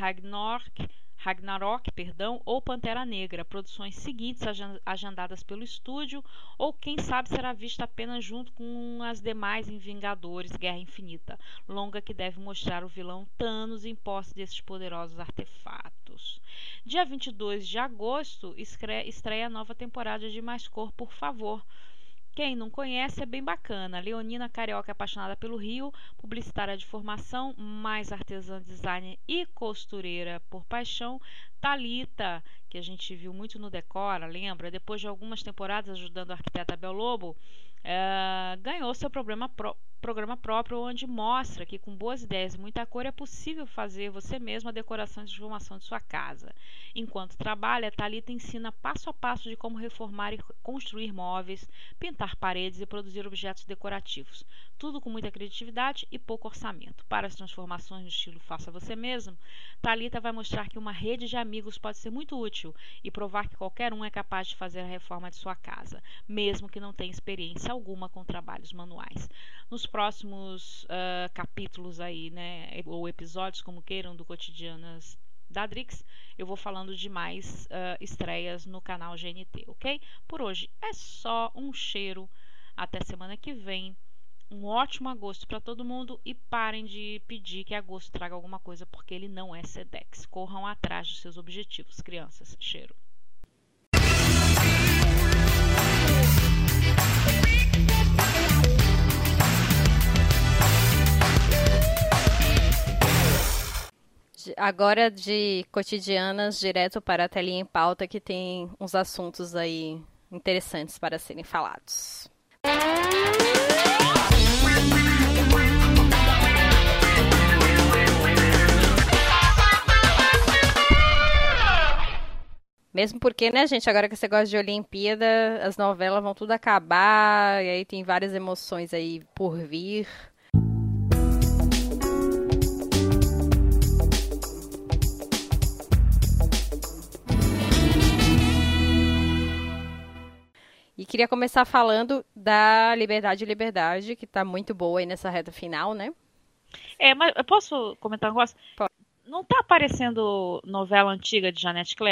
Ragnarok, ou Pantera Negra, produções seguintes agendadas pelo estúdio, ou quem sabe será vista apenas junto com as demais em Vingadores Guerra Infinita, longa que deve mostrar o vilão Thanos em posse desses poderosos artefatos. Dia 22 de agosto estreia a nova temporada de Mais Cor, por Favor. Quem não conhece é bem bacana. Leonina, carioca apaixonada pelo Rio, publicitária de formação, mais artesã, designer e costureira por paixão. Thalita, que a gente viu muito no Decora, lembra? Depois de algumas temporadas ajudando a arquiteta Bel Lobo, ganhou seu programa próprio, onde mostra que com boas ideias e muita cor é possível fazer você mesmo a decoração e transformação de sua casa. Enquanto trabalha, Thalita ensina passo a passo de como reformar e construir móveis, pintar paredes e produzir objetos decorativos. Tudo com muita criatividade e pouco orçamento. Para as transformações no estilo faça você mesmo, Thalita vai mostrar que uma rede de amigos pode ser muito útil e provar que qualquer um é capaz de fazer a reforma de sua casa, mesmo que não tenha experiência alguma com trabalhos manuais. Nos próximos capítulos aí, né, ou episódios, como queiram, do Cotidianas da Drix, eu vou falando de mais estreias no canal GNT, ok? Por hoje é só um cheiro. Até semana que vem. Um ótimo agosto para todo mundo e parem de pedir que agosto traga alguma coisa, porque ele não é Sedex. Corram atrás dos seus objetivos, crianças. Cheiro.
Agora de Cotidianas, direto para a telinha em pauta, que tem uns assuntos aí interessantes para serem falados. Mesmo porque, né, gente, agora que você gosta de Olimpíada, as novelas vão tudo acabar, e aí tem várias emoções aí por vir. E queria começar falando da Liberdade, que tá muito boa aí nessa reta final, né?
Mas eu posso comentar um negócio?
Pode.
Não tá aparecendo novela antiga de Janete Claire?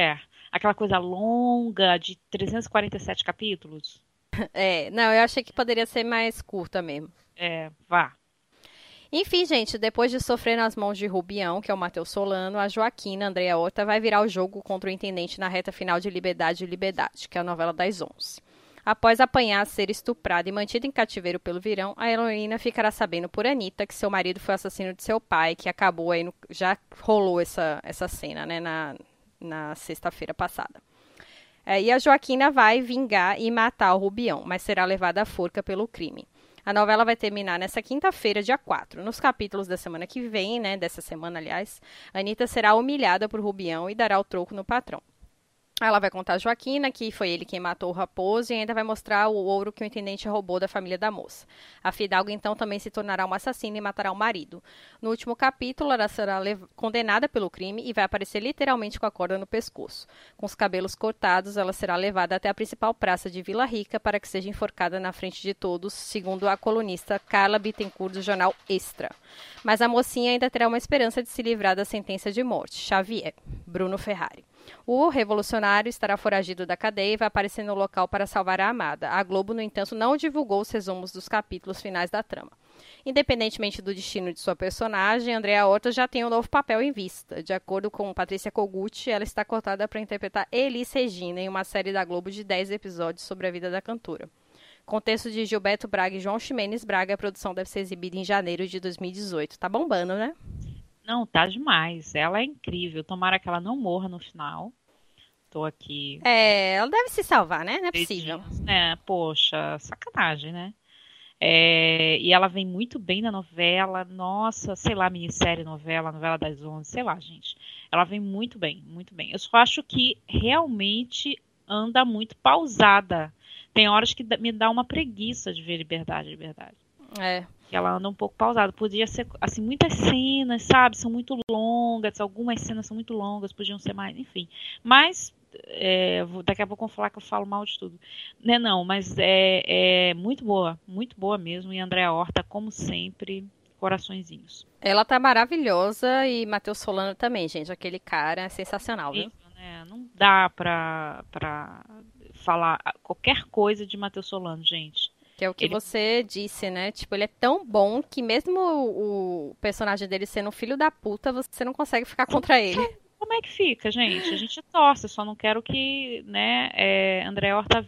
aquela coisa longa de 347 capítulos.
Não, eu achei que poderia ser mais curta mesmo.
Vá.
Enfim, gente, depois de sofrer nas mãos de Rubião, que é o Matheus Solano, a Joaquina Andréa Horta vai virar o jogo contra o intendente na reta final de Liberdade e Liberdade, que é a novela das 11. Após apanhar, ser estuprada e mantida em cativeiro pelo Virão, a heroína ficará sabendo por Anitta que seu marido foi assassino de seu pai, que acabou aí, já rolou essa cena, né, na sexta-feira passada. E a Joaquina vai vingar e matar o Rubião, mas será levada à forca pelo crime. A novela vai terminar nessa quinta-feira, dia 4. Nos capítulos da semana que vem, né, dessa semana, aliás, a Anitta será humilhada por Rubião e dará o troco no patrão. Ela vai contar a Joaquina que foi ele quem matou o Raposo e ainda vai mostrar o ouro que o intendente roubou da família da moça. A Fidalga, então, também se tornará uma assassina e matará o marido. No último capítulo, ela será condenada pelo crime e vai aparecer literalmente com a corda no pescoço. Com os cabelos cortados, ela será levada até a principal praça de Vila Rica para que seja enforcada na frente de todos, segundo a colunista Carla Bittencourt do jornal Extra. Mas a mocinha ainda terá uma esperança de se livrar da sentença de morte. Xavier, Bruno Ferrari. O revolucionário estará foragido da cadeia e vai aparecer no local para salvar a amada. A Globo, no entanto, não divulgou os resumos dos capítulos finais da trama. Independentemente do destino de sua personagem, Andréa Horta já tem um novo papel em vista. De acordo com Patrícia Kogut, ela está cotada para interpretar Elis Regina em uma série da Globo de 10 episódios sobre a vida da cantora. Com texto de Gilberto Braga e João Ximenes Braga, a produção deve ser exibida em janeiro de 2018. Tá bombando, né?
Não, tá demais. Ela é incrível. Tomara que ela não morra no final. Tô aqui.
Ela deve se salvar, né? Não é possível.
Né? Poxa, sacanagem, né? E ela vem muito bem na novela. Nossa, sei lá, minissérie, novela das 11, sei lá, gente. Ela vem muito bem, muito bem. Eu só acho que realmente anda muito pausada. Tem horas que me dá uma preguiça de ver Liberdade. Que ela anda um pouco pausada. Podia ser, assim, muitas cenas, sabe? São muito longas. Algumas cenas são muito longas, podiam ser mais, enfim. Mas, daqui a pouco eu vou falar que eu falo mal de tudo. Né, não, mas é muito boa mesmo. E Andréa Horta, como sempre, coraçõezinhos.
Ela tá maravilhosa e Matheus Solano também, gente. Aquele cara é sensacional, viu?
Né? Não dá pra falar qualquer coisa de Matheus Solano, gente.
Que é o que você disse, né? Tipo, ele é tão bom que mesmo o personagem dele sendo um filho da puta, você não consegue ficar contra ele.
Como é que fica, gente? A gente torce, só não quero que, né, Andréa Horta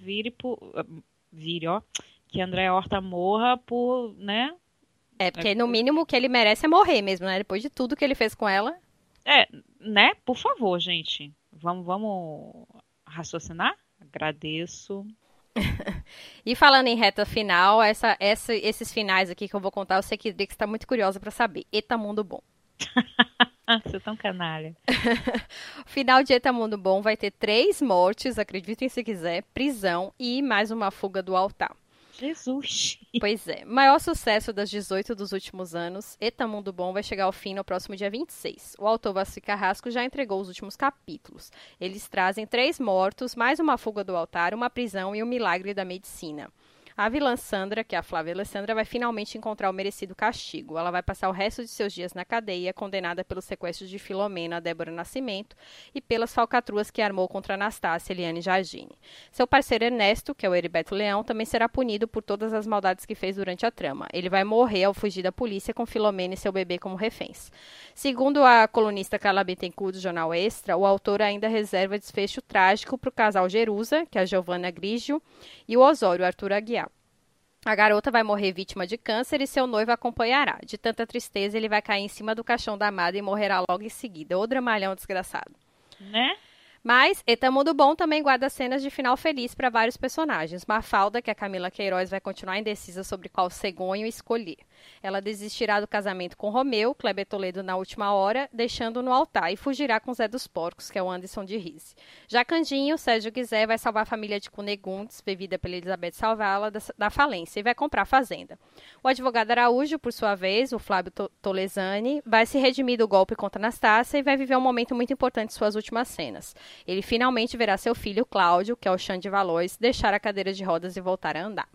que Andréa Horta morra por, né?
Porque no mínimo o que ele merece é morrer mesmo, né? Depois de tudo que ele fez com ela.
Né? Por favor, gente. Vamos raciocinar? Agradeço.
E falando em reta final, esses finais aqui que eu vou contar, eu sei que Drix está muito curiosa para saber. Eita Mundo Bom.
Você é tão canalha.
O final de Eita Mundo Bom vai ter 3 mortes, acreditem se quiser, prisão e mais uma fuga do altar.
Jesus!
Pois é. Maior sucesso das 18 dos últimos anos, Eita Mundo Bom vai chegar ao fim no próximo dia 26. O autor Vassi Carrasco já entregou os últimos capítulos. Eles trazem 3 mortos, mais uma fuga do altar, uma prisão e um milagre da medicina. A vilã Sandra, que é a Flávia Alessandra, vai finalmente encontrar o merecido castigo. Ela vai passar o resto de seus dias na cadeia, condenada pelos sequestros de Filomena, Débora Nascimento, e pelas falcatruas que armou contra Anastácia, Eliane e Jardine. Seu parceiro Ernesto, que é o Heriberto Leão, também será punido por todas as maldades que fez durante a trama. Ele vai morrer ao fugir da polícia com Filomena e seu bebê como reféns. Segundo a colunista Carla Bittencourt do jornal Extra, o autor ainda reserva desfecho trágico para o casal Jerusa, que é a Giovanna Grigio, e o Osório Arthur Aguiar. A garota vai morrer vítima de câncer e seu noivo acompanhará. De tanta tristeza, ele vai cair em cima do caixão da amada e morrerá logo em seguida. Ô dramalhão desgraçado.
Né?
Mas Eita Mundo Bom também guarda cenas de final feliz para vários personagens. Mafalda, que a Camila Queiroz vai continuar indecisa sobre qual cegonho escolher. Ela desistirá do casamento com Romeu, Kleber Toledo na última hora, deixando-o no altar, e fugirá com Zé dos Porcos, que é o Anderson de Rize. Já Candinho, Sérgio Guizé, vai salvar a família de Cunegundes, vivida pela Elizabeth Salvala, da falência, e vai comprar a fazenda. O advogado Araújo, por sua vez, o Flávio Tolesani, vai se redimir do golpe contra Anastácia e vai viver um momento muito importante em suas últimas cenas. Ele finalmente verá seu filho, Cláudio, que é o Xande de Valois, deixar a cadeira de rodas e voltar a andar.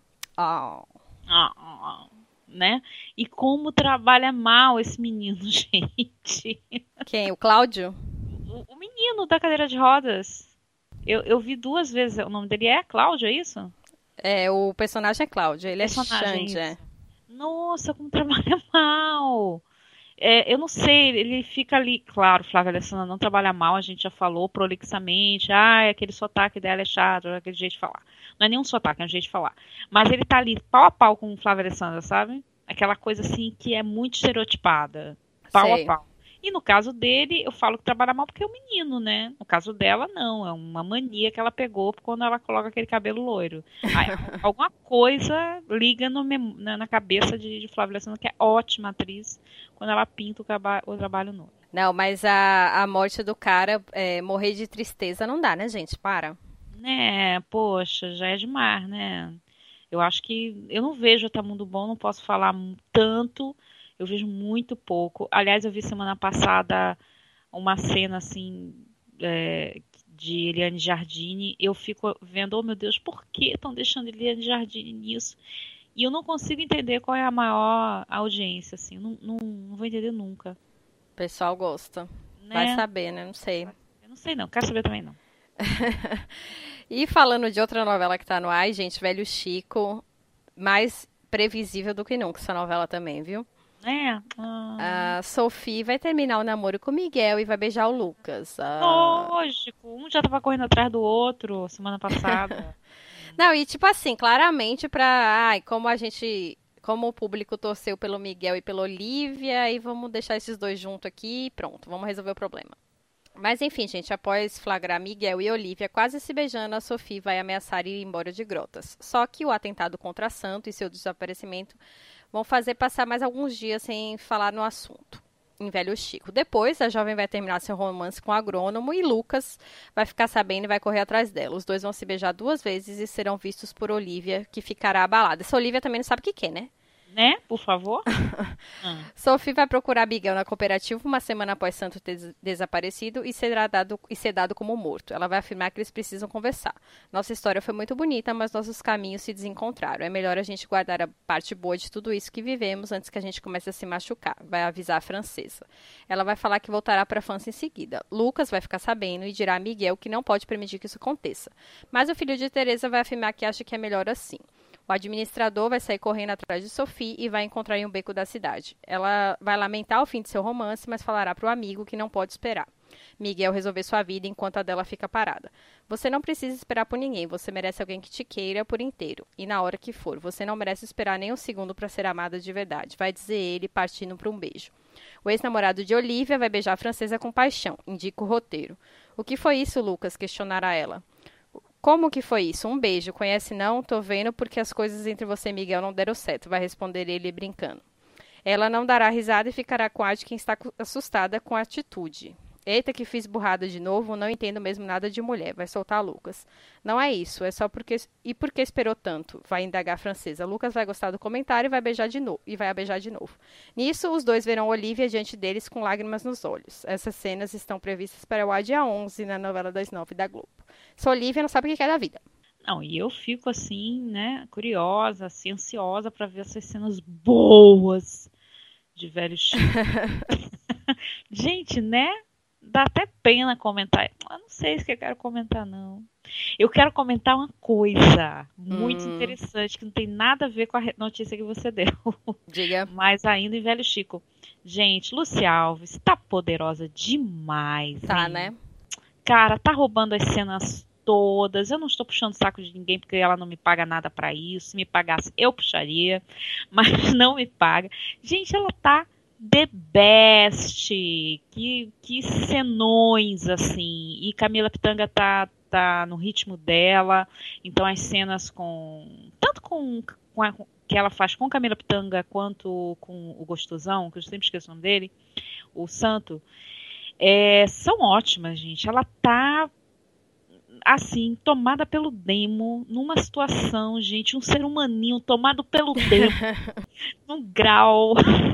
Né? E como trabalha mal esse menino, gente.
Quem? O Cláudio?
O menino da cadeira de rodas. Eu vi 2 vezes. O nome dele é Cláudio, é isso?
É, o personagem é Cláudio, ele é
Personagem,
Xande,
isso.
é.
Nossa, como trabalha mal. Eu não sei, ele fica ali, claro, Flávia Alessandra não trabalha mal, a gente já falou prolixamente, aquele sotaque dela é chato, aquele jeito de falar. Não é nenhum sotaque, é um jeito de falar. Mas ele tá ali pau a pau com Flávia Alessandra, sabe? Aquela coisa assim que é muito estereotipada, pau a
Sei.
pau. E no caso dele, eu falo que trabalha mal porque é um menino, né? No caso dela, não, é uma mania que ela pegou quando ela coloca aquele cabelo loiro. Alguma coisa liga na cabeça de Flávia Alessandra, que é ótima atriz, quando ela pinta o trabalho novo.
Não, mas a morte do cara, morrer de tristeza não dá, né, gente? Para.
Né, poxa, já é demais, né? Eu acho que eu não vejo até Mundo Bom, não posso falar tanto, eu vejo muito pouco. Aliás, eu vi semana passada uma cena assim de Eliane Jardine, eu fico vendo, oh meu Deus, por que estão deixando Eliane Jardine nisso? E eu não consigo entender qual é a maior audiência, assim, não vou entender nunca,
O pessoal gosta. Vai
né?
saber, né? Não sei.
Eu não sei não, quero saber também não.
E falando de outra novela que tá no ar, gente, Velho Chico, mais previsível do que nunca essa novela também, viu?
É,
A Sophie vai terminar o namoro com o Miguel e vai beijar o Lucas.
lógico, um já tava correndo atrás do outro semana passada.
Não, e tipo assim, claramente pra. Ai, como a gente. Como o público torceu pelo Miguel e pela Olivia, e vamos deixar esses dois juntos aqui e pronto, vamos resolver o problema. Mas enfim, gente, após flagrar Miguel e Olivia quase se beijando, a Sophie vai ameaçar ir embora de Grotas. Só que o atentado contra Santo e seu desaparecimento vão fazer passar mais alguns dias sem falar no assunto. Em Velho Chico. Depois, a jovem vai terminar seu romance com o agrônomo e Lucas vai ficar sabendo e vai correr atrás dela. Os dois vão se beijar 2 vezes e serão vistos por Olivia, que ficará abalada. Essa Olivia também não sabe o que quer, né?
Né? Por favor.
Sophie vai procurar Miguel na cooperativa uma semana após Santo ter desaparecido e ser dado como morto. Ela vai afirmar que eles precisam conversar. Nossa história foi muito bonita, mas nossos caminhos se desencontraram. É melhor a gente guardar a parte boa de tudo isso que vivemos antes que a gente comece a se machucar. Vai avisar a francesa. Ela vai falar que voltará para a França em seguida. Lucas vai ficar sabendo e dirá a Miguel que não pode permitir que isso aconteça. Mas o filho de Teresa vai afirmar que acha que é melhor assim. O administrador vai sair correndo atrás de Sophie e vai encontrar em um beco da cidade. Ela vai lamentar o fim de seu romance, mas falará para o amigo que não pode esperar. Miguel resolver sua vida enquanto a dela fica parada. Você não precisa esperar por ninguém, você merece alguém que te queira por inteiro. E na hora que for, você não merece esperar nem um segundo para ser amada de verdade, vai dizer ele, partindo para um beijo. O ex-namorado de Olivia vai beijar a francesa com paixão, indica o roteiro. O que foi isso, Lucas? Questionará ela. Como que foi isso? Um beijo. Conhece não? Tô vendo porque as coisas entre você e Miguel não deram certo, vai responder ele brincando. Ela não dará risada e ficará com ar de quem está assustada com a atitude. Eita, que fiz burrada de novo, não entendo mesmo nada de mulher, vai soltar Lucas. Não é isso, é só porque... E por que esperou tanto? Vai indagar a francesa. Lucas vai gostar do comentário e vai beijar de novo. E vai a beijar de novo. Nisso, os dois verão Olivia diante deles com lágrimas nos olhos. Essas cenas estão previstas para o dia 11 na novela das 9 da Globo. Só Olivia não sabe o que é da vida.
Não, e eu fico assim, né, curiosa, assim, ansiosa para ver essas cenas boas de Velho Chico. Gente, né? Dá até pena comentar. Eu não sei se eu quero comentar, não. Eu quero comentar uma coisa muito interessante que não tem nada a ver com a notícia que você deu.
Diga.
Mas ainda em Velho Chico. Gente, Lucy Alves tá poderosa demais.
Tá,
hein?
né?
Cara, tá roubando as cenas todas. Eu não estou puxando o saco de ninguém porque ela não me paga nada pra isso. Se me pagasse, eu puxaria, mas não me paga. Gente, ela tá the best. Que cenões, assim. E Camila Pitanga tá no ritmo dela. Então as cenas tanto que ela faz com Camila Pitanga quanto com o Gostosão, que eu sempre esqueço o nome dele, o Santo, são ótimas, gente. Ela tá assim, tomada pelo demo, numa situação, gente, um ser humaninho tomado pelo demo, num grau.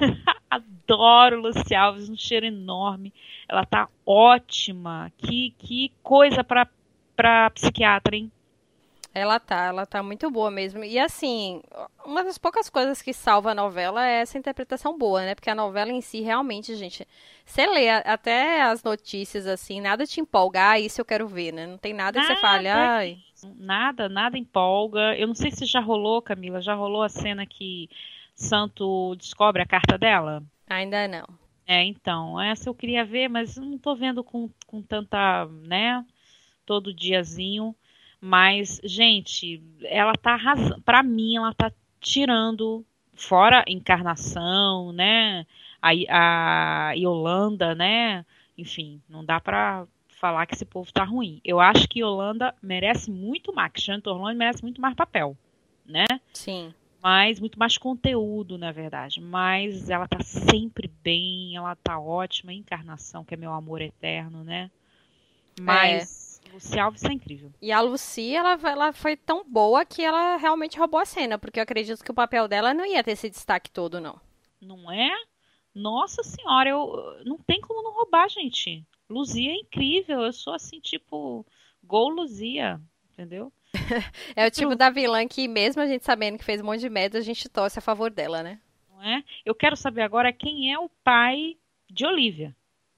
Adoro Lucy Alves, um cheiro enorme. Ela tá ótima. Que coisa pra psiquiatra, hein?
Ela tá muito boa mesmo. E assim, uma das poucas coisas que salva a novela é essa interpretação boa, né? Porque a novela em si, realmente, gente, você lê até as notícias assim, nada te empolga, isso eu quero ver, né? Não tem nada que você fale,
Nada,
ai,
nada empolga. Eu não sei se já rolou, Camila, já rolou a cena que Santo descobre a carta dela?
ainda não.
Então, essa eu queria ver, mas não tô vendo com tanta, né, todo diazinho. Mas, gente, ela tá arrasando. Pra mim, ela tá tirando, fora a Encarnação, né, a Yolanda, né, enfim, não dá pra falar que esse povo tá ruim. Eu acho que Yolanda merece muito mais, que Xana Torlone merece muito mais papel, né?
Sim.
Mas muito mais conteúdo, na verdade. Mas ela tá sempre bem, ela tá ótima. Encarnação, que é meu amor eterno, né?
É.
Mas Luci Alves é incrível,
E a Lucy, ela foi tão boa que ela realmente roubou a cena, porque eu acredito que o papel dela não ia ter esse destaque todo, não.
não é? Nossa senhora, não tem como não roubar, gente. Luzia é incrível. Eu sou assim, tipo, gol Luzia, entendeu?
É o tipo
Outro,
da vilã que, mesmo a gente sabendo que fez um monte de merda, a gente torce a favor dela, né?
não é? Eu quero saber agora quem é o pai de Olivia.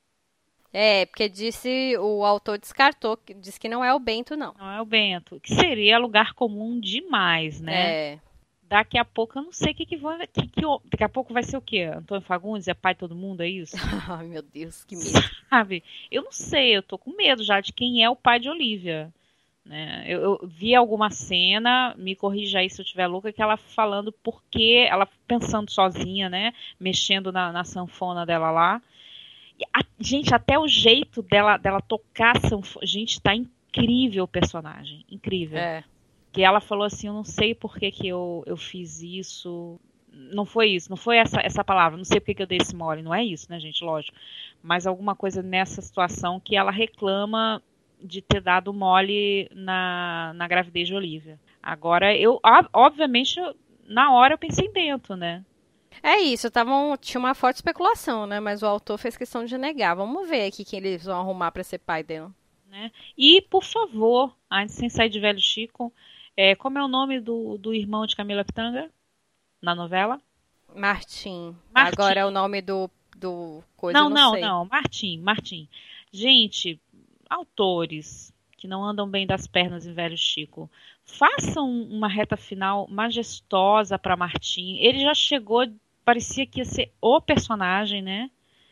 É, porque disse, o autor descartou, disse que não é o Bento, não.
Não é o Bento, que seria lugar comum demais, né?
É.
Daqui a pouco eu não sei o que vai. Daqui a pouco vai ser o quê? Antônio Fagundes é pai de todo mundo, é isso?
Ai, meu Deus, que medo.
Sabe? Eu não sei, eu tô com medo já de quem é o pai de Olivia. Né? Eu vi alguma cena, me corrija aí se eu estiver louca, que ela falando porque ela pensando sozinha, né? Mexendo na sanfona dela lá. Gente, até o jeito dela tocar sanfona. Gente, tá incrível o personagem. Incrível.
É.
Que ela falou assim, eu não sei por que, que eu fiz isso. Não foi isso, não foi essa palavra, não sei por que, que eu dei esse mole, não é isso, né, gente, lógico. Mas alguma coisa nessa situação que ela reclama de ter dado mole na gravidez de Olivia. Agora, obviamente, na hora eu pensei em Bento, né?
É isso, tinha uma forte especulação, né? Mas o autor fez questão de negar. Vamos ver aqui quem eles vão arrumar pra ser pai dela.
Né? E, por favor, antes sem sair de Velho Chico, como é o nome do irmão de Camila Pitanga na novela?
Martim. Agora é o
Martim.
nome do coisa, eu
Não,
não
não,
sei.
não. Martim. Gente, autores que não andam bem das pernas em Velho Chico, façam uma reta final majestosa para Martim. Ele já chegou, parecia que ia ser o personagem, né?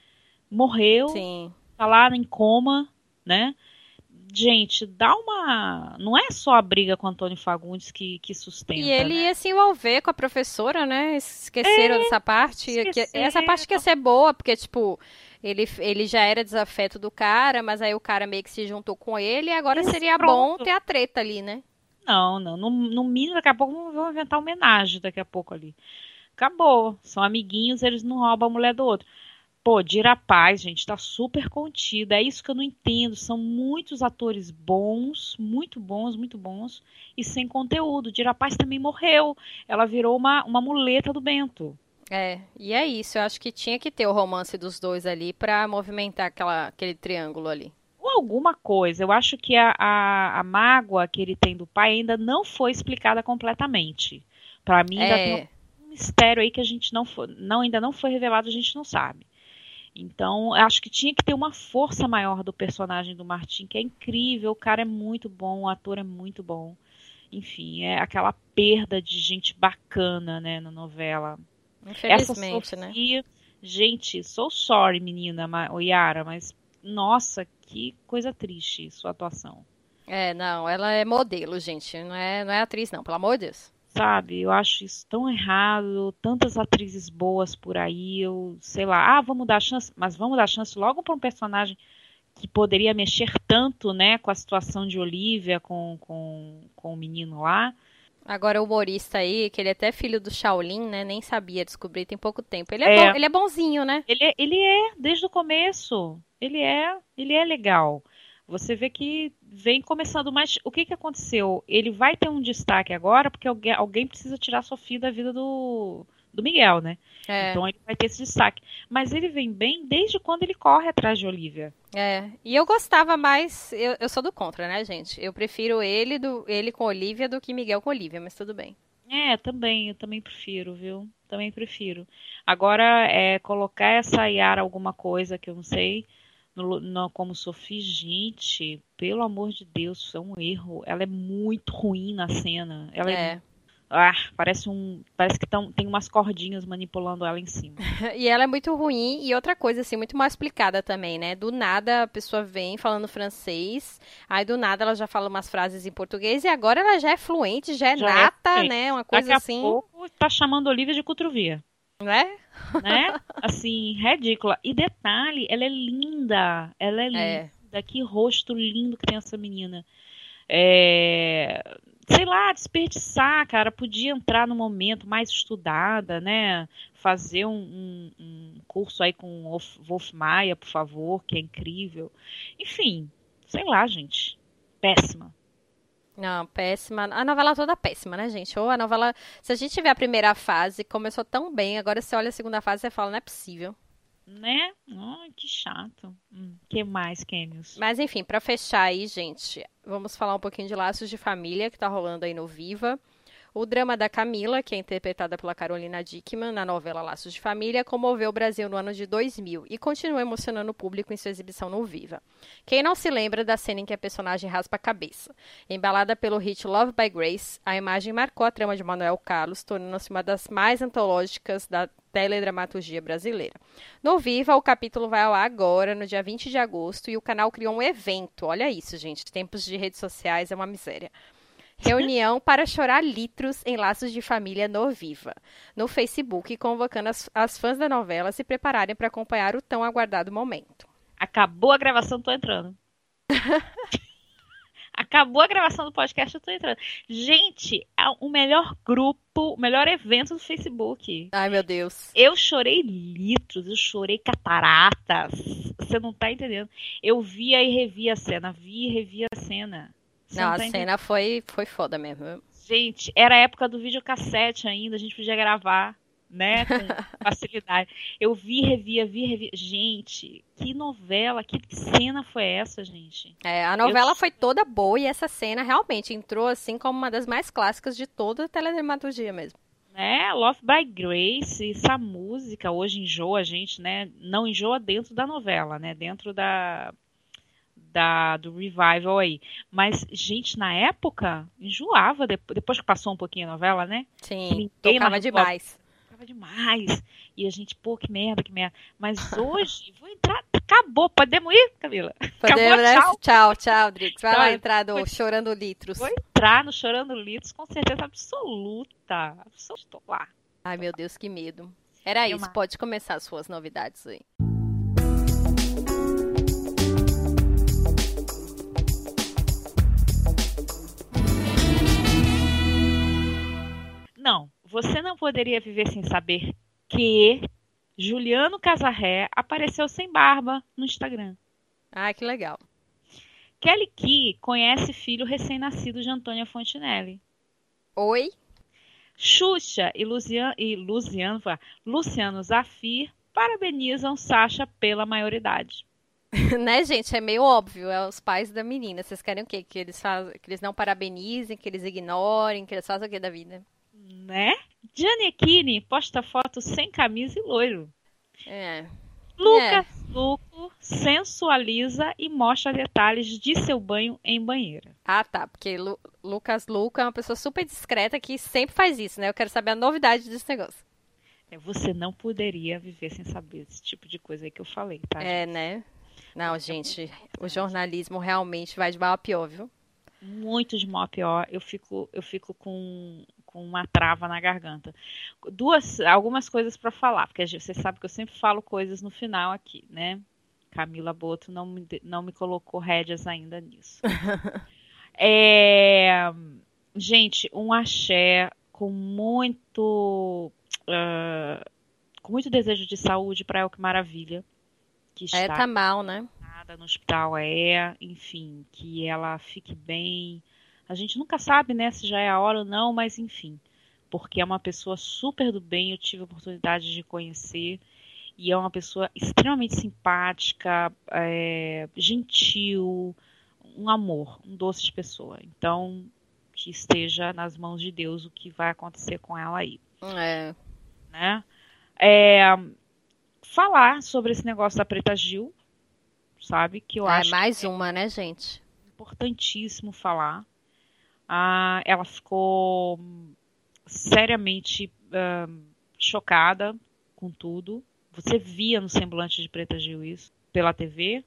Morreu,
Sim.
tá lá em coma, né? Gente, dá uma. Não é só a briga com Antônio Fagundes que
E
sustenta,
ele
né?
ia se envolver com a professora, né? Esqueceram dessa parte. Essa parte que ia
Esqueceram.
ser boa, porque, tipo, ele já era desafeto do cara, mas aí o cara meio que se juntou com ele, e agora
Esse,
seria bom
pronto.
ter a treta ali, né?
Não, não. No mínimo, daqui a pouco vão inventar homenagem daqui a pouco ali. Acabou. São amiguinhos, eles não roubam a mulher do outro. Pô, Dira Paz, gente, tá super contida. É isso que eu não entendo. São muitos atores bons, muito bons, e sem conteúdo. Dira Paz também morreu. Ela virou uma muleta do Bento.
É, e é isso. Eu acho que tinha que ter o romance dos dois ali pra movimentar aquele triângulo ali.
Ou alguma coisa. Eu acho que a mágoa que ele tem do pai ainda não foi explicada completamente. Pra mim, ainda tem
É,
um mistério aí que a gente ainda não foi revelado, a gente não sabe. Então, eu acho que tinha que ter uma força maior do personagem do Martin, que é incrível, o cara é muito bom, o ator é muito bom. Enfim, é aquela perda de gente bacana, né, na novela. Essa
infelizmente, né?
Sofia, gente, so sorry, menina, Yara, mas nossa, que coisa triste sua atuação.
É, não, ela é modelo, gente. Não é atriz, não, pelo amor de Deus.
Sabe, eu acho isso tão errado, tantas atrizes boas por aí, eu sei lá, vamos dar chance, mas vamos dar chance logo para um personagem que poderia mexer tanto, né, com a situação de Olivia, com o menino lá.
Agora o humorista aí, que ele é até filho do Shaolin, né? Nem sabia, descobri tem pouco tempo. Ele é bom,
É,
ele é bonzinho, né?
ele é, desde o começo, ele é legal. Você vê que vem começando, mas o que que aconteceu? Ele vai ter um destaque agora porque alguém precisa tirar a Sofia da vida do Miguel, né?
É.
Então ele vai ter esse destaque. Mas ele vem bem desde quando ele corre atrás de Olivia.
E eu gostava mais, eu sou do contra, né, gente? Eu prefiro ele com Olivia do que Miguel com Olivia, mas tudo bem.
Eu também prefiro, viu? Também prefiro. Agora, colocar essa Yara alguma coisa que eu não sei, como Sophie, gente, pelo amor de Deus, isso é um erro. Ela é muito ruim na cena. Parece que tem umas cordinhas manipulando ela em cima.
E ela é muito ruim e outra coisa, assim, muito mal explicada também, né? Do nada a pessoa vem falando francês, aí do nada ela já fala umas frases em português e agora ela já é fluente, já é
Já é
nata,
fluente.
né? Uma
Daqui
coisa
a
assim,
pouco tá chamando Olivia de Coutrovia,
né?
né? Assim, ridícula. E detalhe, ela é linda. Ela é linda.
É.
Que rosto lindo que tem essa menina. Sei lá, desperdiçar, cara. Podia entrar no momento mais estudada, né? Fazer um curso aí com o Wolf Maia, por favor, que é incrível. Enfim, sei lá, gente. Péssima.
Não, péssima. A novela toda péssima, né, gente? Ou a novela. Se a gente tiver a primeira fase, começou tão bem, agora você olha a segunda fase e fala, não é possível.
Né? Ai, que chato. Que mais, Kênios?
Mas enfim, pra fechar aí, gente, vamos falar um pouquinho de Laços de Família, que tá rolando aí no Viva. O drama da Camila, que é interpretada pela Carolina Dickmann na novela Laços de Família, comoveu o Brasil no ano de 2000 e continua emocionando o público em sua exibição no Viva. Quem não se lembra da cena em que a personagem raspa a cabeça? Embalada pelo hit Love by Grace, a imagem marcou a trama de Manuel Carlos, tornando-se uma das mais antológicas da teledramaturgia brasileira. No Viva, o capítulo vai ao ar agora, no dia 20 de agosto, e o canal criou um evento. Olha isso, gente. Tempos de redes sociais é uma miséria. Reunião para chorar litros em Laços de Família no Viva, no Facebook, convocando as fãs da novela a se prepararem para acompanhar o tão aguardado momento.
Acabou a gravação, tô entrando. Acabou a gravação do podcast, eu tô entrando. Gente, é o melhor grupo, o melhor evento do Facebook.
Ai, meu Deus.
Eu chorei litros, eu chorei cataratas. Você não tá entendendo. Eu via e revia a cena, via e revia a cena.
Não, a cena foi foda mesmo.
Gente, era a época do videocassete ainda, a gente podia gravar, né, com facilidade. Eu vi, revia. Gente, que novela, que cena foi essa, gente?
A novela foi toda boa e essa cena realmente entrou assim como uma das mais clássicas de toda a teledramaturgia mesmo.
Love by Grace, essa música hoje enjoa a gente, né? Não enjoa dentro da novela, né? Dentro do revival aí. Mas, gente, na época, enjoava, depois que passou um pouquinho a novela, né?
Sim, tocava demais.
Tocava demais. E a gente, pô, que merda. Mas hoje, vou entrar, acabou. Podemos ir, Camila?
Podemos, né? Tchau, Drix. Vai lá entrar no Chorando Litros.
Vou entrar no Chorando Litros com certeza absoluta. Estou lá.
Ai, meu Deus, que medo. Era isso, pode começar as suas novidades aí.
Não, você não poderia viver sem saber que Juliano Casarré apareceu sem barba no Instagram.
Ah, que legal.
Kelly Key conhece filho recém-nascido de Antônia Fontinelli.
Oi?
Xuxa e Luciano Zafir parabenizam Sasha pela maioridade.
Né, gente? É meio óbvio, é os pais da menina. Vocês querem o quê? Que eles não parabenizem, que eles ignorem, que eles façam o quê da vida?
Né? Gianecchini posta foto sem camisa e loiro. Lucas Luco sensualiza e mostra detalhes de seu banho em banheira.
Ah, tá. Porque Lucas Luco é uma pessoa super discreta que sempre faz isso, né? Eu quero saber a novidade desse negócio.
Você não poderia viver sem saber esse tipo de coisa aí que eu falei, tá?
Gente? Né? Não, gente, o jornalismo realmente vai de mal a pior, viu?
Muito de mal a pior. Eu fico com uma trava na garganta. Algumas coisas para falar, porque você sabe que eu sempre falo coisas no final aqui, né? Camila Boto não me colocou rédeas ainda nisso. Gente, um axé com muito desejo de saúde para Elke Maravilha, que está
tá mal, né?
no hospital, enfim, que ela fique bem. A gente nunca sabe, né, se já é a hora ou não, mas enfim, porque é uma pessoa super do bem, eu tive a oportunidade de conhecer, e é uma pessoa extremamente simpática, gentil, um amor, um doce de pessoa. Então, que esteja nas mãos de Deus o que vai acontecer com ela aí,
É.
né? Falar sobre esse negócio da Preta Gil, sabe? Que eu
É
acho que
mais uma, né, gente?
é importantíssimo falar. Ela ficou seriamente chocada com tudo. Você via no semblante de Preta Gil isso, pela TV.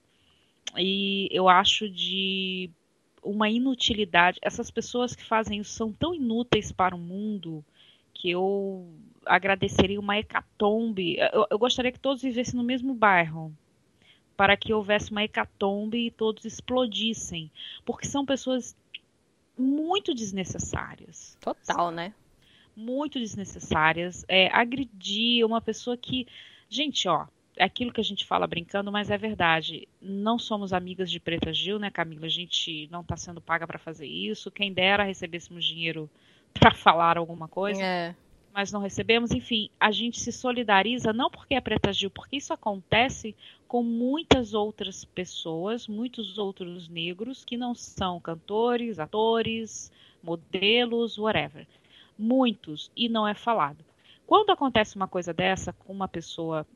E eu acho de uma inutilidade. Essas pessoas que fazem isso são tão inúteis para o mundo que eu agradeceria uma hecatombe. Eu gostaria que todos vivessem no mesmo bairro, para que houvesse uma hecatombe e todos explodissem. Porque são pessoas muito desnecessárias.
Total, né?
Muito desnecessárias. Agredir uma pessoa que. Gente, ó, é aquilo que a gente fala brincando, mas é verdade. Não somos amigas de Preta Gil, né, Camila? A gente não está sendo paga para fazer isso. Quem dera recebêssemos dinheiro para falar alguma coisa,
É.
mas não recebemos. Enfim, a gente se solidariza não porque é Preta Gil, porque isso acontece com muitas outras pessoas, muitos outros negros que não são cantores, atores, modelos, whatever. Muitos, e não é falado. Quando acontece uma coisa dessa com uma pessoa,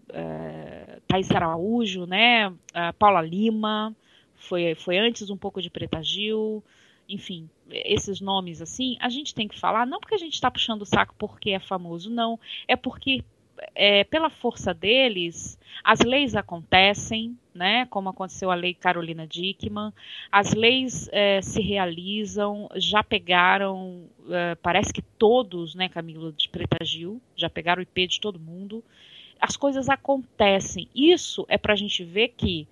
Thaís Araújo, né, Paula Lima, foi antes um pouco de Preta Gil, enfim, esses nomes assim, a gente tem que falar, não porque a gente está puxando o saco porque é famoso, não, é porque pela força deles, as leis acontecem, né, como aconteceu a lei Carolina Dickmann, as leis se realizam, já pegaram, parece que todos, né, Camilo, de Preta Gil, já pegaram o IP de todo mundo, as coisas acontecem, isso é para a gente ver que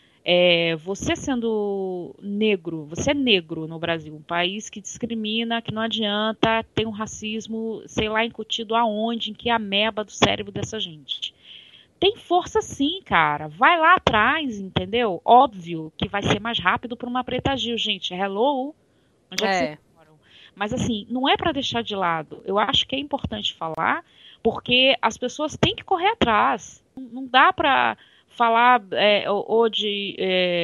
você sendo negro, você é negro no Brasil, um país que discrimina, que não adianta, tem um racismo, sei lá, incutido aonde, em que ameba do cérebro dessa gente. Tem força sim, cara. Vai lá atrás, entendeu? Óbvio que vai ser mais rápido para uma Preta Gil, gente. Hello? Onde é que vocês moram? Mas assim, não é para deixar de lado. Eu acho que é importante falar, porque as pessoas têm que correr atrás. Não dá para falar ou de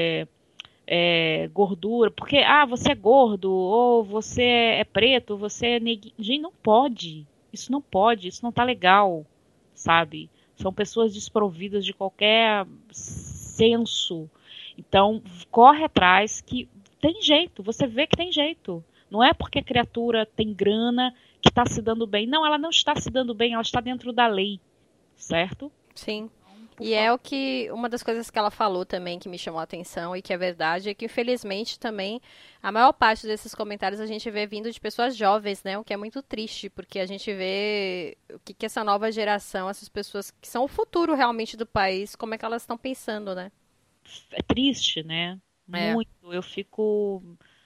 gordura, porque você é gordo, ou você é preto, você é neguinho. Gente, não pode. Isso não pode, isso não tá legal, sabe? São pessoas desprovidas de qualquer senso. Então, corre atrás que tem jeito, você vê que tem jeito. Não é porque a criatura tem grana que está se dando bem. Não, ela não está se dando bem, ela está dentro da lei, certo?
Sim. E é uma das coisas que ela falou também que me chamou a atenção e que é verdade, é que infelizmente também a maior parte desses comentários a gente vê vindo de pessoas jovens, né? O que é muito triste, porque a gente vê o que essa nova geração, essas pessoas que são o futuro realmente do país, como é que elas estão pensando, né?
É triste, né? Muito. Eu fico,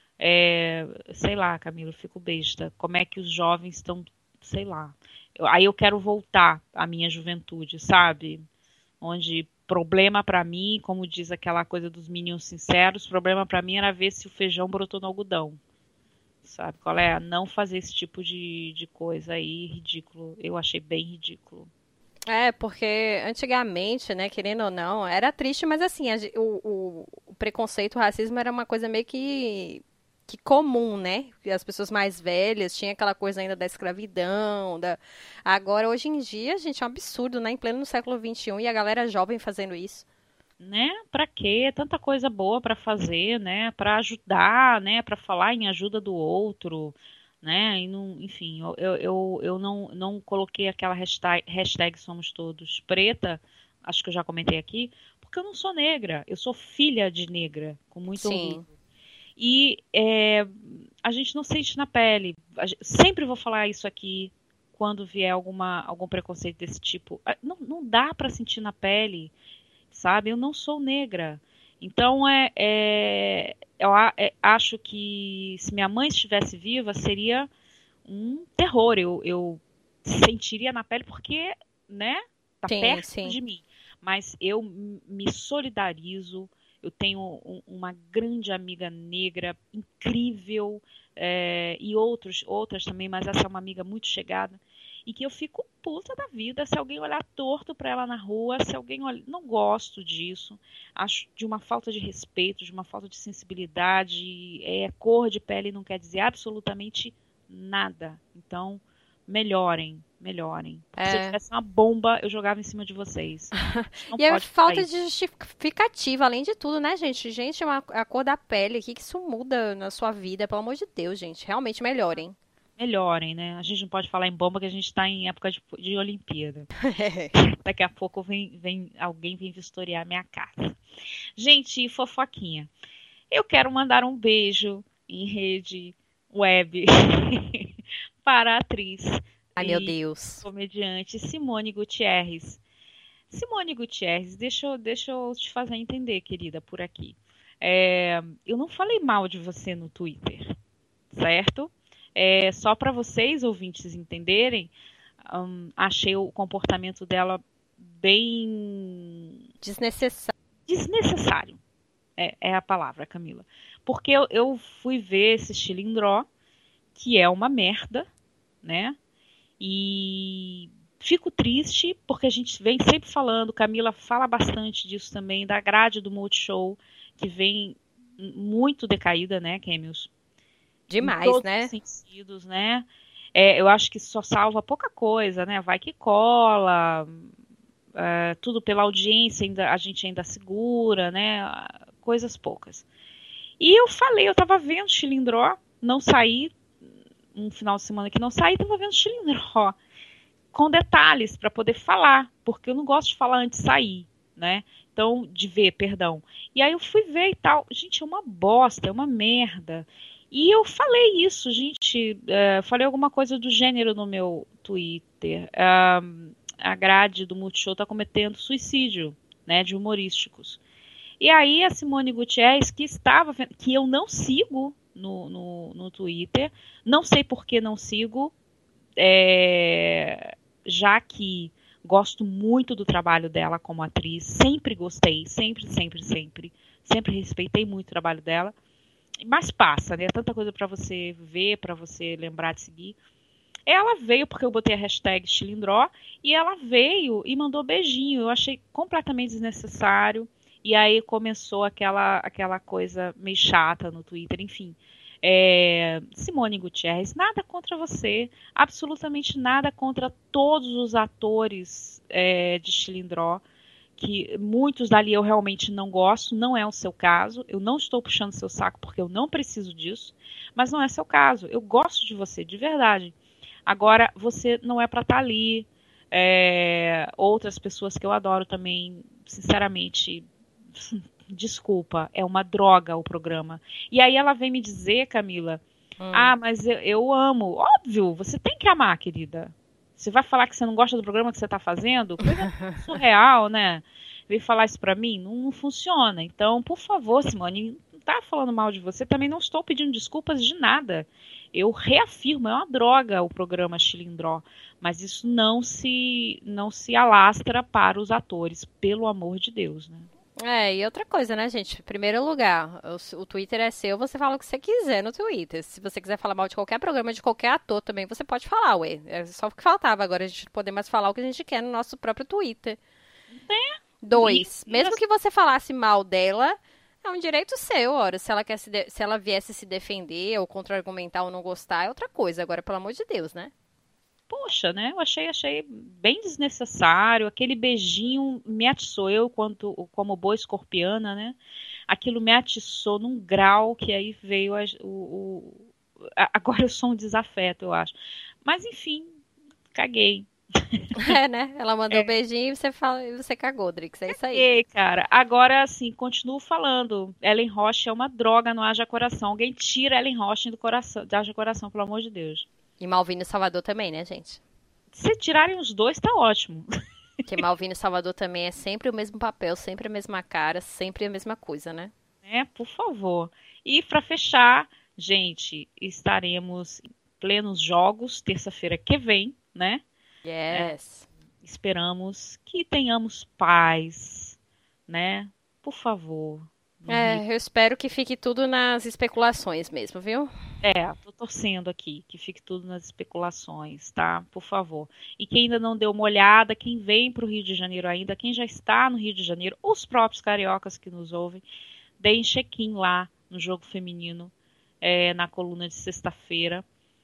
sei lá, Camila, eu fico besta. Como é que os jovens estão, sei lá. Aí eu quero voltar à minha juventude, sabe? Onde problema para mim, como diz aquela coisa dos meninos sinceros, problema para mim era ver se o feijão brotou no algodão. Sabe qual é? Não fazer esse tipo de coisa aí, ridículo. Eu achei bem ridículo.
Porque antigamente, né, querendo ou não, era triste, mas assim, o preconceito, o racismo era uma coisa meio que comum, né? As pessoas mais velhas tinham aquela coisa ainda da escravidão, Agora, hoje em dia, gente, é um absurdo, né? Em pleno século XXI e a galera jovem fazendo isso.
Né? Para quê? Tanta coisa boa para fazer, né? Para ajudar, né? Para falar em ajuda do outro, né? E não, enfim, eu não coloquei aquela hashtag Somos Todos Preta, acho que eu já comentei aqui, porque eu não sou negra, eu sou filha de negra, com muito orgulho. E a gente não sente na pele. Sempre vou falar isso aqui quando vier algum preconceito desse tipo. Não dá para sentir na pele, sabe? Eu não sou negra. Então, eu acho que se minha mãe estivesse viva, seria um terror. Eu sentiria na pele porque, né, tá perto de mim. Mas eu me solidarizo, Eu tenho uma grande amiga negra, incrível, e outras também, mas essa é uma amiga muito chegada. E que eu fico puta da vida se alguém olhar torto para ela na rua, se alguém olha... Não gosto disso. Acho de uma falta de respeito, de uma falta de sensibilidade. Cor de pele não quer dizer absolutamente nada. Então, melhorem, melhorem. Porque se eu tivesse uma bomba, eu jogava em cima de vocês. Não
E é
pode
falta
falar
de
isso.
justificativa, além de tudo, né, gente? Gente, a cor da pele, o que que isso muda na sua vida? Pelo amor de Deus, gente. Realmente melhorem.
Melhorem, né? A gente não pode falar em bomba que a gente está em época de Olimpíada. Daqui a pouco alguém vem vistoriar a minha casa. Gente, fofoquinha. Eu quero mandar um beijo em rede web para a atriz
Ai, meu
e
Deus.
comediante Simone Gutierrez. Simone Gutierrez, deixa eu te fazer entender, querida, por aqui. Eu não falei mal de você no Twitter, certo? Só para vocês, ouvintes, entenderem, achei o comportamento dela bem
Desnecessário.
desnecessário. É a palavra, Camila. Porque eu fui ver esse Chilindró, que é uma merda, né? E fico triste, porque a gente vem sempre falando, Camila fala bastante disso também, da grade do Multishow, que vem muito decaída, né, Cameos? Em
Demais,
todos os
né?
sentidos, né? Eu acho que só salva pouca coisa, né? Vai que cola, tudo pela audiência, a gente ainda segura, né? Coisas poucas. E eu falei, eu tava vendo Chilindró, não saí, um final de semana que não saí, tava vendo Chilindró, com detalhes para poder falar, porque eu não gosto de falar antes de sair, né? Então, de ver, perdão. E aí eu fui ver e tal. Gente, é uma bosta, é uma merda. E eu falei isso, gente. Falei alguma coisa do gênero no meu Twitter. A grade do Multishow está cometendo suicídio, né? De humorísticos. E aí a Simone Gutierrez, que eu não sigo no Twitter, não sei por que não sigo, já que gosto muito do trabalho dela como atriz, sempre gostei, sempre respeitei muito o trabalho dela, mas passa, né? Tanta coisa para você ver, para você lembrar de seguir. Ela veio porque eu botei a hashtag Chilindró e ela veio e mandou beijinho. Eu achei completamente desnecessário. E aí começou aquela coisa meio chata no Twitter, enfim. Simone Gutierrez, nada contra você, absolutamente nada contra todos os atores de Chilindró, que muitos dali eu realmente não gosto, não é o seu caso, eu não estou puxando seu saco porque eu não preciso disso, mas não é seu caso, eu gosto de você, de verdade. Agora, você não é para estar ali. Outras pessoas que eu adoro também, sinceramente, desculpa, é uma droga o programa. E aí ela vem me dizer, Camila, mas eu amo. Óbvio, você tem que amar, querida. Você vai falar que você não gosta do programa que você está fazendo? Coisa surreal, né? Vem falar isso pra mim? Não funciona. Então, por favor, Simone, não tá falando mal de você. Também não estou pedindo desculpas de nada. Eu reafirmo, é uma droga o programa Chilindró. Mas isso não se alastra para os atores, pelo amor de Deus, né?
E outra coisa, né, gente? Em primeiro lugar, o Twitter é seu, você fala o que você quiser no Twitter. Se você quiser falar mal de qualquer programa, de qualquer ator também, você pode falar, ué. É só o que faltava. Agora a gente não poder mais falar o que a gente quer no nosso próprio Twitter.
E,
Dois,
e
mesmo que você falasse mal dela, é um direito seu, ora. Se ela se ela viesse se defender ou contra-argumentar ou não gostar, é outra coisa. Agora, pelo amor de Deus, né?
poxa, né? Eu achei bem desnecessário. Aquele beijinho me atiçou eu, como boa escorpiana, né? Aquilo me atiçou num grau que aí veio agora eu sou um desafeto, eu acho. Mas enfim, caguei.
É, né? Ela mandou um beijinho e você fala, e você cagou, Drix. É isso aí.
E, cara, agora assim, continuo falando. Ellen Roche é uma droga no Haja Coração. Alguém tira Ellen Roche do coração, do Haja Coração, pelo amor de Deus.
E Malvino e Salvador também, né, gente?
Se tirarem os dois, tá ótimo.
Porque Malvino e Salvador também é sempre o mesmo papel, sempre a mesma cara, sempre a mesma coisa, né?
Por favor. E para fechar, gente, estaremos em plenos jogos terça-feira que vem, né?
Yes.
Esperamos que tenhamos paz, né? Por favor. no Rio.
Eu espero que fique tudo nas especulações mesmo, viu?
Tô torcendo aqui que fique tudo nas especulações, tá? Por favor. E quem ainda não deu uma olhada, quem vem para o Rio de Janeiro ainda, quem já está no Rio de Janeiro, os próprios cariocas que nos ouvem, deem check-in lá no jogo feminino, na coluna de sexta-feira.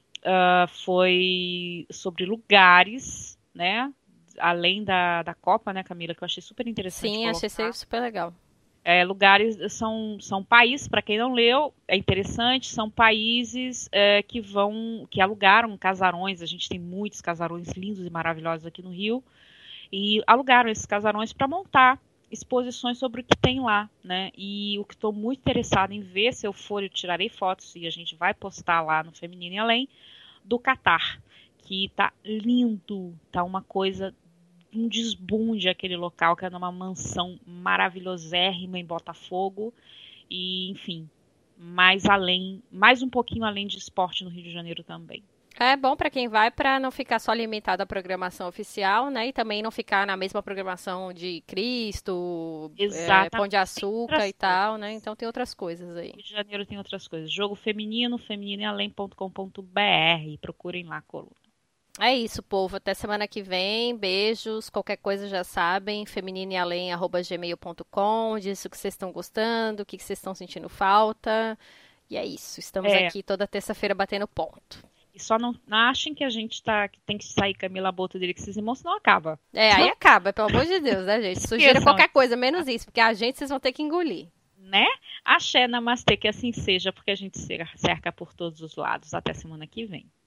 Foi sobre lugares, né? Além da Copa, né, Camila, que eu achei super interessante.
Sim,
colocar.
achei super legal.
Lugares são países, para quem não leu, é interessante, são países que alugaram casarões. A gente tem muitos casarões lindos e maravilhosos aqui no Rio, e alugaram esses casarões para montar exposições sobre o que tem lá, né? E o que estou muito interessada em ver, se eu for, eu tirarei fotos e a gente vai postar lá no Feminino e Além, do Catar, que tá lindo, tá uma coisa, um desbunde aquele local, que é numa mansão maravilhosérrima em Botafogo, e enfim, mais um pouquinho além de esporte no Rio de Janeiro também.
É bom para quem vai, para não ficar só limitado à programação oficial, né? E também não ficar na mesma programação de Cristo, Pão de Açúcar e tal, né? Então tem outras coisas aí.
Rio de Janeiro tem outras coisas. Jogo feminino, femininoealém.com.br. Procurem lá a coluna.
É isso, povo. Até semana que vem. Beijos. Qualquer coisa já sabem. femininealém@gmail.com. Diz o que vocês estão gostando, o que vocês estão sentindo falta. E é isso. Estamos aqui toda terça-feira batendo ponto.
E só não achem que a gente que tem que sair Camila Boto dele, que esses irmãos não acaba.
Aí acaba, pelo amor de Deus, né, gente? Sugira qualquer coisa, menos isso, porque a gente vocês vão ter que engolir.
Né? Axé, namastê, que assim seja, porque a gente cerca por todos os lados. Até semana que vem.